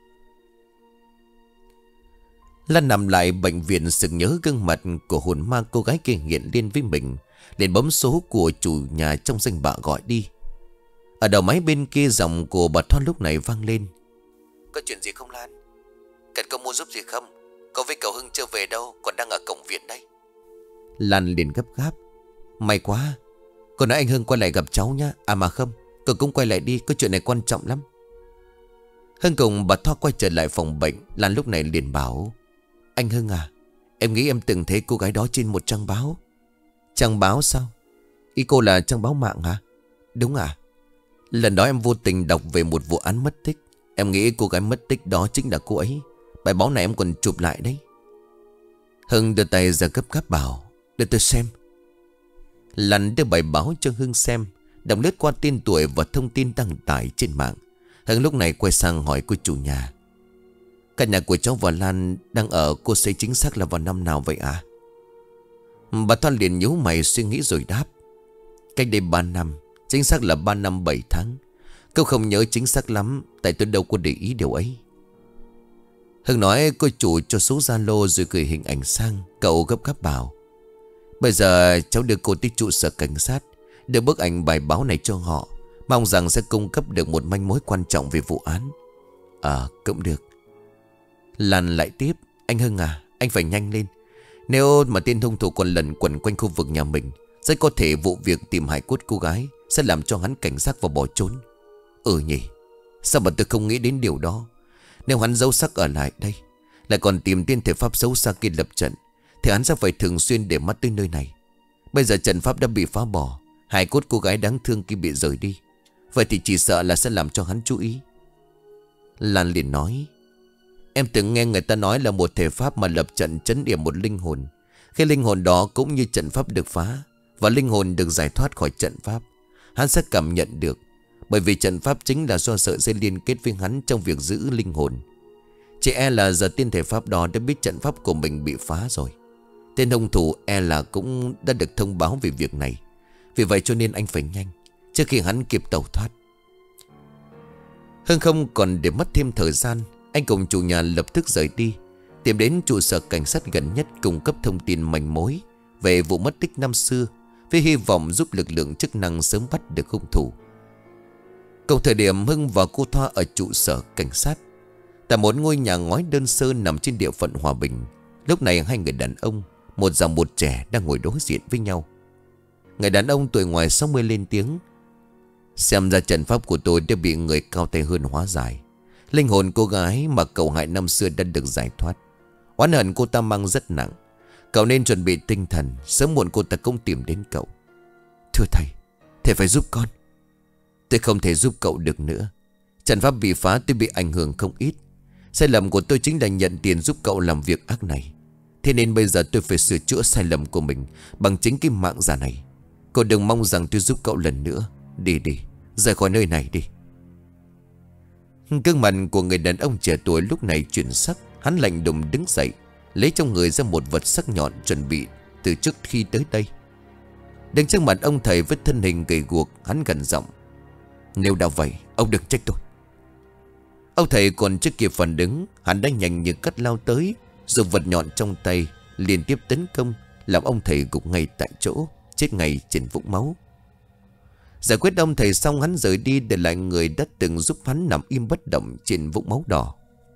Lan nằm lại bệnh viện, sực nhớ gương mặt của hồn ma cô gái kia hiện lên với mình, liền bấm số của chủ nhà trong danh bạ gọi đi. Ở đầu máy bên kia giọng của bà Thoa lúc này vang lên: có chuyện gì không Lan? Cần cậu mua giúp gì không? Cậu với cậu Hưng chưa về đâu, còn đang ở cổng viện đây. Lan liền gấp gáp: may quá. Cô nói anh Hưng quay lại gặp cháu nhá. À mà không, cậu cũng quay lại đi, có chuyện này quan trọng lắm. Hưng cùng bà Thoa quay trở lại phòng bệnh. Lan lúc này liền bảo: anh Hưng à, em nghĩ em từng thấy cô gái đó trên một trang báo. Trang báo sao? Ý cô là trang báo mạng hả? Đúng à? Lần đó em vô tình đọc về một vụ án mất tích. Em nghĩ cô gái mất tích đó chính là cô ấy. Bài báo này em còn chụp lại đấy. Hưng đưa tay ra gấp gáp bảo: để tôi xem. Lan đưa bài báo cho Hưng xem, đọc lướt qua tên tuổi và thông tin đăng tải trên mạng. Hưng lúc này quay sang hỏi cô chủ nhà: căn nhà của cháu và Lan đang ở cô xây chính xác là vào năm nào vậy à? Bà Thoa liền nhíu mày suy nghĩ rồi đáp: cách đây ba năm. Chính xác là ba năm bảy tháng. Cậu không nhớ chính xác lắm, tại tôi đâu có để ý điều ấy. Hưng nói cô chủ cho số Zalo rồi gửi hình ảnh sang. Cậu gấp gáp bảo: bây giờ cháu đưa cô tới trụ sở cảnh sát, đưa bức ảnh bài báo này cho họ, mong rằng sẽ cung cấp được một manh mối quan trọng về vụ án. À cũng được. Lan lại tiếp: anh Hưng à, anh phải nhanh lên. Nếu mà tên hung thủ còn lẩn quẩn quanh khu vực nhà mình, rất có thể vụ việc tìm hài cốt cô gái sẽ làm cho hắn cảnh giác và bỏ trốn. Ừ nhỉ, sao mà tôi không nghĩ đến điều đó. Nếu hắn giấu xác ở lại đây, lại còn tìm tên thể pháp xấu xa kia lập trận, thì hắn sẽ phải thường xuyên để mắt tới nơi này. Bây giờ trận pháp đã bị phá bỏ, hài cốt cô gái đáng thương kia bị rời đi, vậy thì chỉ sợ là sẽ làm cho hắn chú ý. Lan liền nói: em từng nghe người ta nói là một thể pháp mà lập trận trấn yểm một linh hồn. Khi linh hồn đó cũng như trận pháp được phá, và linh hồn được giải thoát khỏi trận pháp, hắn sẽ cảm nhận được. Bởi vì trận pháp chính là do sợi dây liên kết với hắn trong việc giữ linh hồn. Chỉ e là giờ tên thể pháp đó đã biết trận pháp của mình bị phá rồi. Tên hung thủ e là cũng đã được thông báo về việc này. Vì vậy cho nên anh phải nhanh, trước khi hắn kịp tẩu thoát. Hưng không còn để mất thêm thời gian. Anh cùng chủ nhà lập tức rời đi, tìm đến trụ sở cảnh sát gần nhất, cung cấp thông tin manh mối về vụ mất tích năm xưa, với hy vọng giúp lực lượng chức năng sớm bắt được hung thủ. Cùng thời điểm Hưng và cô Thoa ở trụ sở cảnh sát, tại một ngôi nhà ngói đơn sơ nằm trên địa phận Hòa Bình, lúc này hai người đàn ông, một già một trẻ, đang ngồi đối diện với nhau. Người đàn ông tuổi ngoài sáu mươi lên tiếng: xem ra trận pháp của tôi đã bị người cao tay hơn hóa giải. Linh hồn cô gái mà cậu hại năm xưa đã được giải thoát. Oán hận cô ta mang rất nặng. Cậu nên chuẩn bị tinh thần, sớm muộn cô ta cũng tìm đến cậu. Thưa thầy, thầy phải giúp con. Tôi không thể giúp cậu được nữa. Trận pháp bị phá, tôi bị ảnh hưởng không ít. Sai lầm của tôi chính là nhận tiền giúp cậu làm việc ác này. Thế nên bây giờ tôi phải sửa chữa sai lầm của mình bằng chính cái mạng giả này. Cậu đừng mong rằng tôi giúp cậu lần nữa. Đi đi, rời khỏi nơi này đi. Gương mặt của người đàn ông trẻ tuổi lúc này chuyển sắc. Hắn lạnh lùng đứng dậy, lấy trong người ra một vật sắc nhọn chuẩn bị từ trước khi tới đây. Đứng trước mặt ông thầy với thân hình gầy guộc, hắn gần giọng: nếu đã vậy, ông đừng trách tôi. Ông thầy còn chưa kịp phản ứng, hắn đã nhanh như cắt lao tới, dùng vật nhọn trong tay liên tiếp tấn công, làm ông thầy gục ngay tại chỗ, chết ngay trên vũng máu. Giải quyết ông thầy xong, hắn rời đi để lại người đã từng giúp hắn nằm im bất động trên vũng máu đỏ.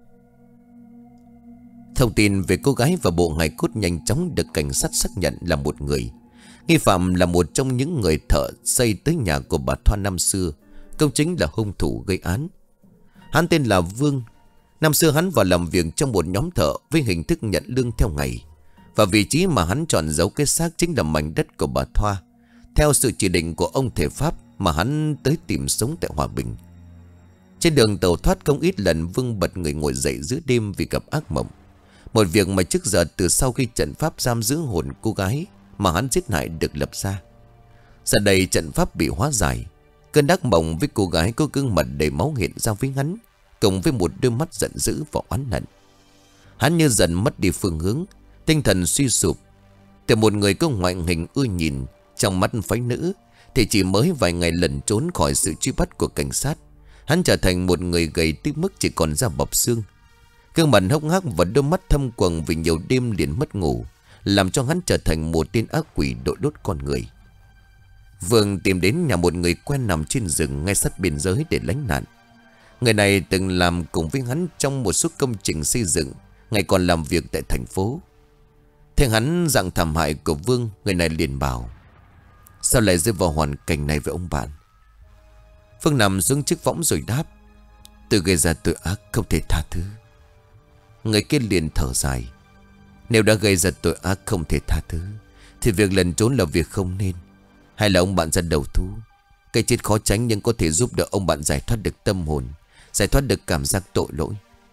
Thông tin về cô gái và bộ hài cốt nhanh chóng được cảnh sát xác nhận là một người. Nghi phạm là một trong những người thợ xây tới nhà của bà Thoa năm xưa, công chính là hung thủ gây án. Hắn tên là Vương. Năm xưa hắn vào làm việc trong một nhóm thợ với hình thức nhận lương theo ngày, và vị trí mà hắn chọn giấu cái xác chính là mảnh đất của bà Thoa, theo sự chỉ định của ông thầy Pháp mà hắn tới tìm sống tại Hòa Bình. Trên đường tàu thoát, không ít lần Vương bật người ngồi dậy giữa đêm vì gặp ác mộng. Một việc mà trước giờ từ sau khi trận pháp giam giữ hồn cô gái mà hắn giết hại được lập ra. Giờ đây trận pháp bị hóa giải. Cơn ác mộng với cô gái có gương mặt đầy máu hiện ra với hắn, cùng với một đôi mắt giận dữ và oán hận. Hắn như dần mất đi phương hướng, tinh thần suy sụp. Từ một người có ngoại hình ưa nhìn, trong mắt phái nữ, thì chỉ mới vài ngày lẩn trốn khỏi sự truy bắt của cảnh sát, hắn trở thành một người gầy tới mức chỉ còn da bọc xương. Gương mặt hốc hác và đôi mắt thâm quầng vì nhiều đêm liền mất ngủ, làm cho hắn trở thành một tên ác quỷ đội đốt con người. Vương tìm đến nhà một người quen nằm trên rừng ngay sát biên giới để lánh nạn. Người này từng làm cùng với hắn trong một số công trình xây dựng, ngày còn làm việc tại thành phố. Thấy hắn dạng thảm hại của Vương, người này liền bảo: sao lại rơi vào hoàn cảnh này với ông bạn? Vương nằm xuống chiếc võng rồi đáp: tôi gây ra tội ác không thể tha thứ. Người kia liền thở dài: nếu đã gây ra tội ác không thể tha thứ, thì việc lẩn trốn là việc không nên. Hay là ông bạn ra đầu thú? Cái chết khó tránh nhưng có thể giúp đỡ ông bạn giải thoát được tâm hồn, giải thoát được cảm giác tội lỗi.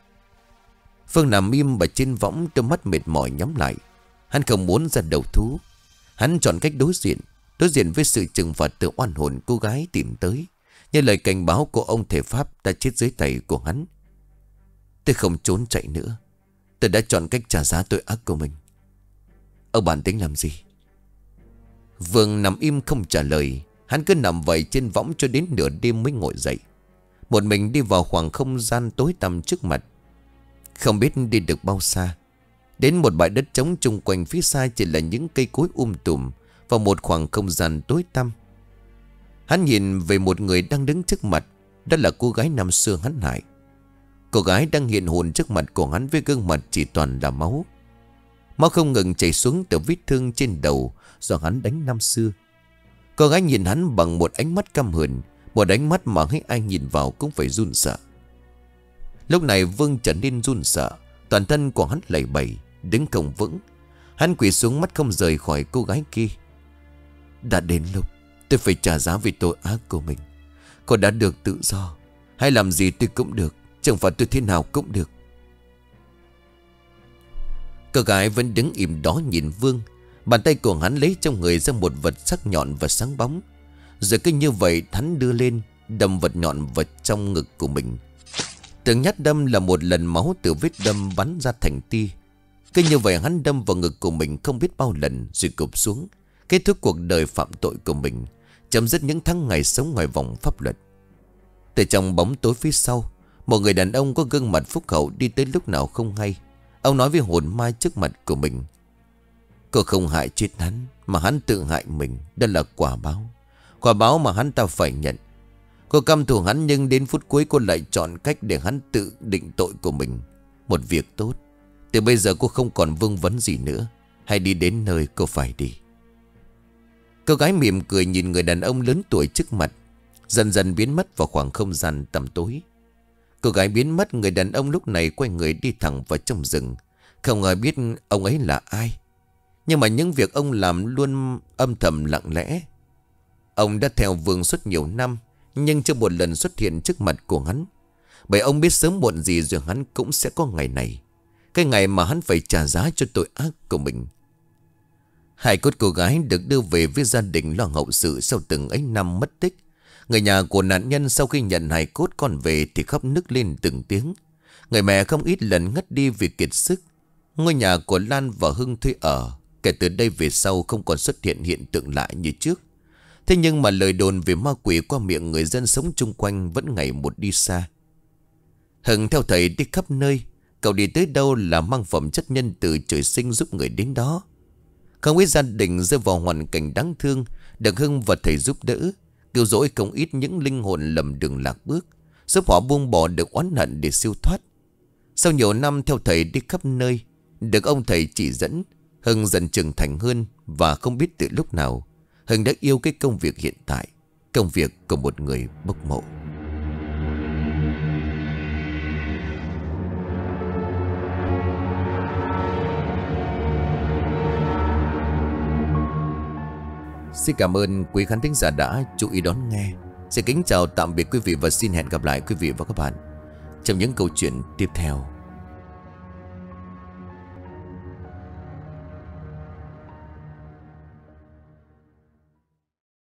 Phương nằm im và trên võng, đôi mắt mệt mỏi nhắm lại. Hắn không muốn ra đầu thú. Hắn chọn cách đối diện, đối diện với sự trừng phạt từ oan hồn cô gái tìm tới, như lời cảnh báo của ông thầy Pháp đã chết dưới tay của hắn. Tôi không trốn chạy nữa. Tôi đã chọn cách trả giá tội ác của mình. Ông bạn tính làm gì? Vương nằm im không trả lời. Hắn cứ nằm vậy trên võng cho đến nửa đêm mới ngồi dậy, một mình đi vào khoảng không gian tối tăm trước mặt. Không biết đi được bao xa, đến một bãi đất trống, chung quanh phía xa chỉ là những cây cối um tùm và một khoảng không gian tối tăm. Hắn nhìn về một người đang đứng trước mặt. Đó là cô gái năm xưa hắn hại. Cô gái đang hiện hồn trước mặt của hắn với gương mặt chỉ toàn là máu. Máu không ngừng chảy xuống từ vết thương trên đầu do hắn đánh năm xưa. Cô gái nhìn hắn bằng một ánh mắt căm hờn, một ánh mắt mà hết ai nhìn vào cũng phải run sợ. Lúc này Vương trở nên run sợ, toàn thân của hắn lẩy bẩy, đứng không vững. Hắn quỳ xuống, mắt không rời khỏi cô gái kia. Đã đến lúc tôi phải trả giá vì tội ác của mình. Cô đã được tự do, hay làm gì tôi cũng được, chẳng phải tôi thế nào cũng được. Cô gái vẫn đứng im đó nhìn Vương. Bàn tay của hắn lấy trong người ra một vật sắc nhọn và sáng bóng. Rồi cứ như vậy hắn đưa lên, đâm vật nhọn vào trong ngực của mình. Từng nhát đâm là một lần máu từ vết đâm bắn ra thành tia. Cứ như vậy hắn đâm vào ngực của mình không biết bao lần, rồi cụp xuống, kết thúc cuộc đời phạm tội của mình, chấm dứt những tháng ngày sống ngoài vòng pháp luật. Từ trong bóng tối phía sau, một người đàn ông có gương mặt phúc hậu đi tới lúc nào không hay. Ông nói với hồn ma trước mặt của mình: cô không hại chết hắn, mà hắn tự hại mình. Đó là quả báo, quả báo mà hắn ta phải nhận. Cô căm thù hắn, nhưng đến phút cuối cô lại chọn cách để hắn tự định tội của mình. Một việc tốt. Từ bây giờ cô không còn vương vấn gì nữa. Hãy đi đến nơi cô phải đi. Cô gái mỉm cười nhìn người đàn ông lớn tuổi trước mặt, dần dần biến mất vào khoảng không gian tăm tối. Cô gái biến mất, người đàn ông lúc này quay người đi thẳng vào trong rừng. Không ai biết ông ấy là ai, nhưng mà những việc ông làm luôn âm thầm lặng lẽ. Ông đã theo Vương suốt nhiều năm, nhưng chưa một lần xuất hiện trước mặt của hắn. Bởi ông biết sớm muộn gì rồi hắn cũng sẽ có ngày này, cái ngày mà hắn phải trả giá cho tội ác của mình. Hai cốt cô gái được đưa về với gia đình lo hậu sự sau từng ấy năm mất tích. Người nhà của nạn nhân sau khi nhận hài cốt con về thì khóc nức lên từng tiếng. Người mẹ không ít lần ngất đi vì kiệt sức. Ngôi nhà của Lan và Hưng thuê ở kể từ đây về sau không còn xuất hiện hiện tượng lạ như trước. Thế nhưng mà lời đồn về ma quỷ qua miệng người dân sống chung quanh vẫn ngày một đi xa. Hưng theo thầy đi khắp nơi. Cậu đi tới đâu là mang phẩm chất nhân từ trời sinh giúp người đến đó. Không ít gia đình rơi vào hoàn cảnh đáng thương, được Hưng và thầy giúp đỡ, cứu rỗi không ít những linh hồn lầm đường lạc bước, giúp họ buông bỏ được oán hận để siêu thoát. Sau nhiều năm theo thầy đi khắp nơi, được ông thầy chỉ dẫn, Hưng dần trưởng thành hơn. Và không biết từ lúc nào Hưng đã yêu cái công việc hiện tại, công việc của một người bốc mộ. Xin cảm ơn quý khán thính giả đã chú ý đón nghe. Xin kính chào tạm biệt quý vị và xin hẹn gặp lại quý vị và các bạn trong những câu chuyện tiếp theo.